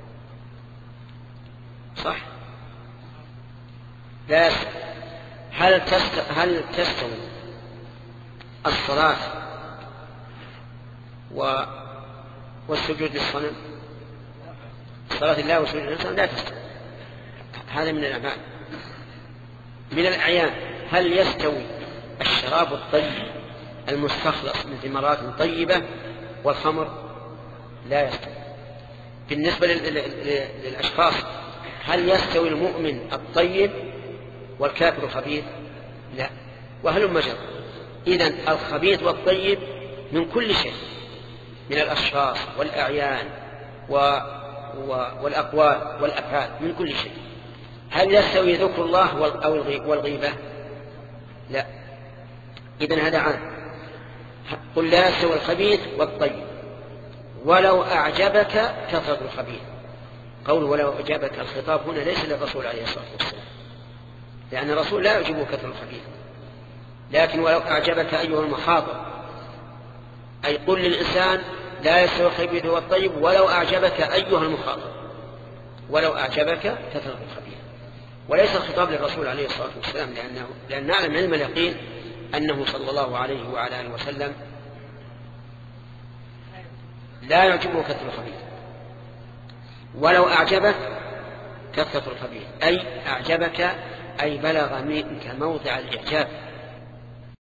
صح؟ لا يستوي. هل تستوي, هل تستوي الصلاة و... والسجود للصنم؟ صلاة الله والسجود للصنم لا تستوي. هذا من الأعمال. من الأعيان هل يستوي الشراب الطيب المستخلص من ثمرات طيبة والخمر؟ لا يستوي. بالنسبة للأشخاص هل يستوي المؤمن الطيب والكافر الخبيث؟ لا. وهل مجر. إذن الخبيث والطيب من كل شيء، من الأشخاص والأعيان و... و... والأقوال والأفعال، من كل شيء. هل يستوي ذكر الله والغيبة؟ لا. إذن هذا عام. قل لا يستوي الخبيث والطيب ولو أعجبك كثرة الخبيث. قوله ولو أعجبك الخطاب هنا ليس للرسول عليه الصلاة والسلام، لأن الرسول لا يعجبه كثرة الخبيث، لكن ولو أعجبك أيها المخاطب، أي قل للإنسان لا يستوي الخبيث والطيب ولو أعجبك أيها المخاطب، ولو أعجبك كثرة الخبيث. وليس الخطاب للرسول عليه الصلاة والسلام، لأنه لأن نعلم علم اليقين أنه صلى الله عليه وعلى آله وسلم لا يعجبه كثرة الخبيث. ولو أعجبك كثرة الخبيث أي أعجبك أي بلغ منك موضع الإعجاب،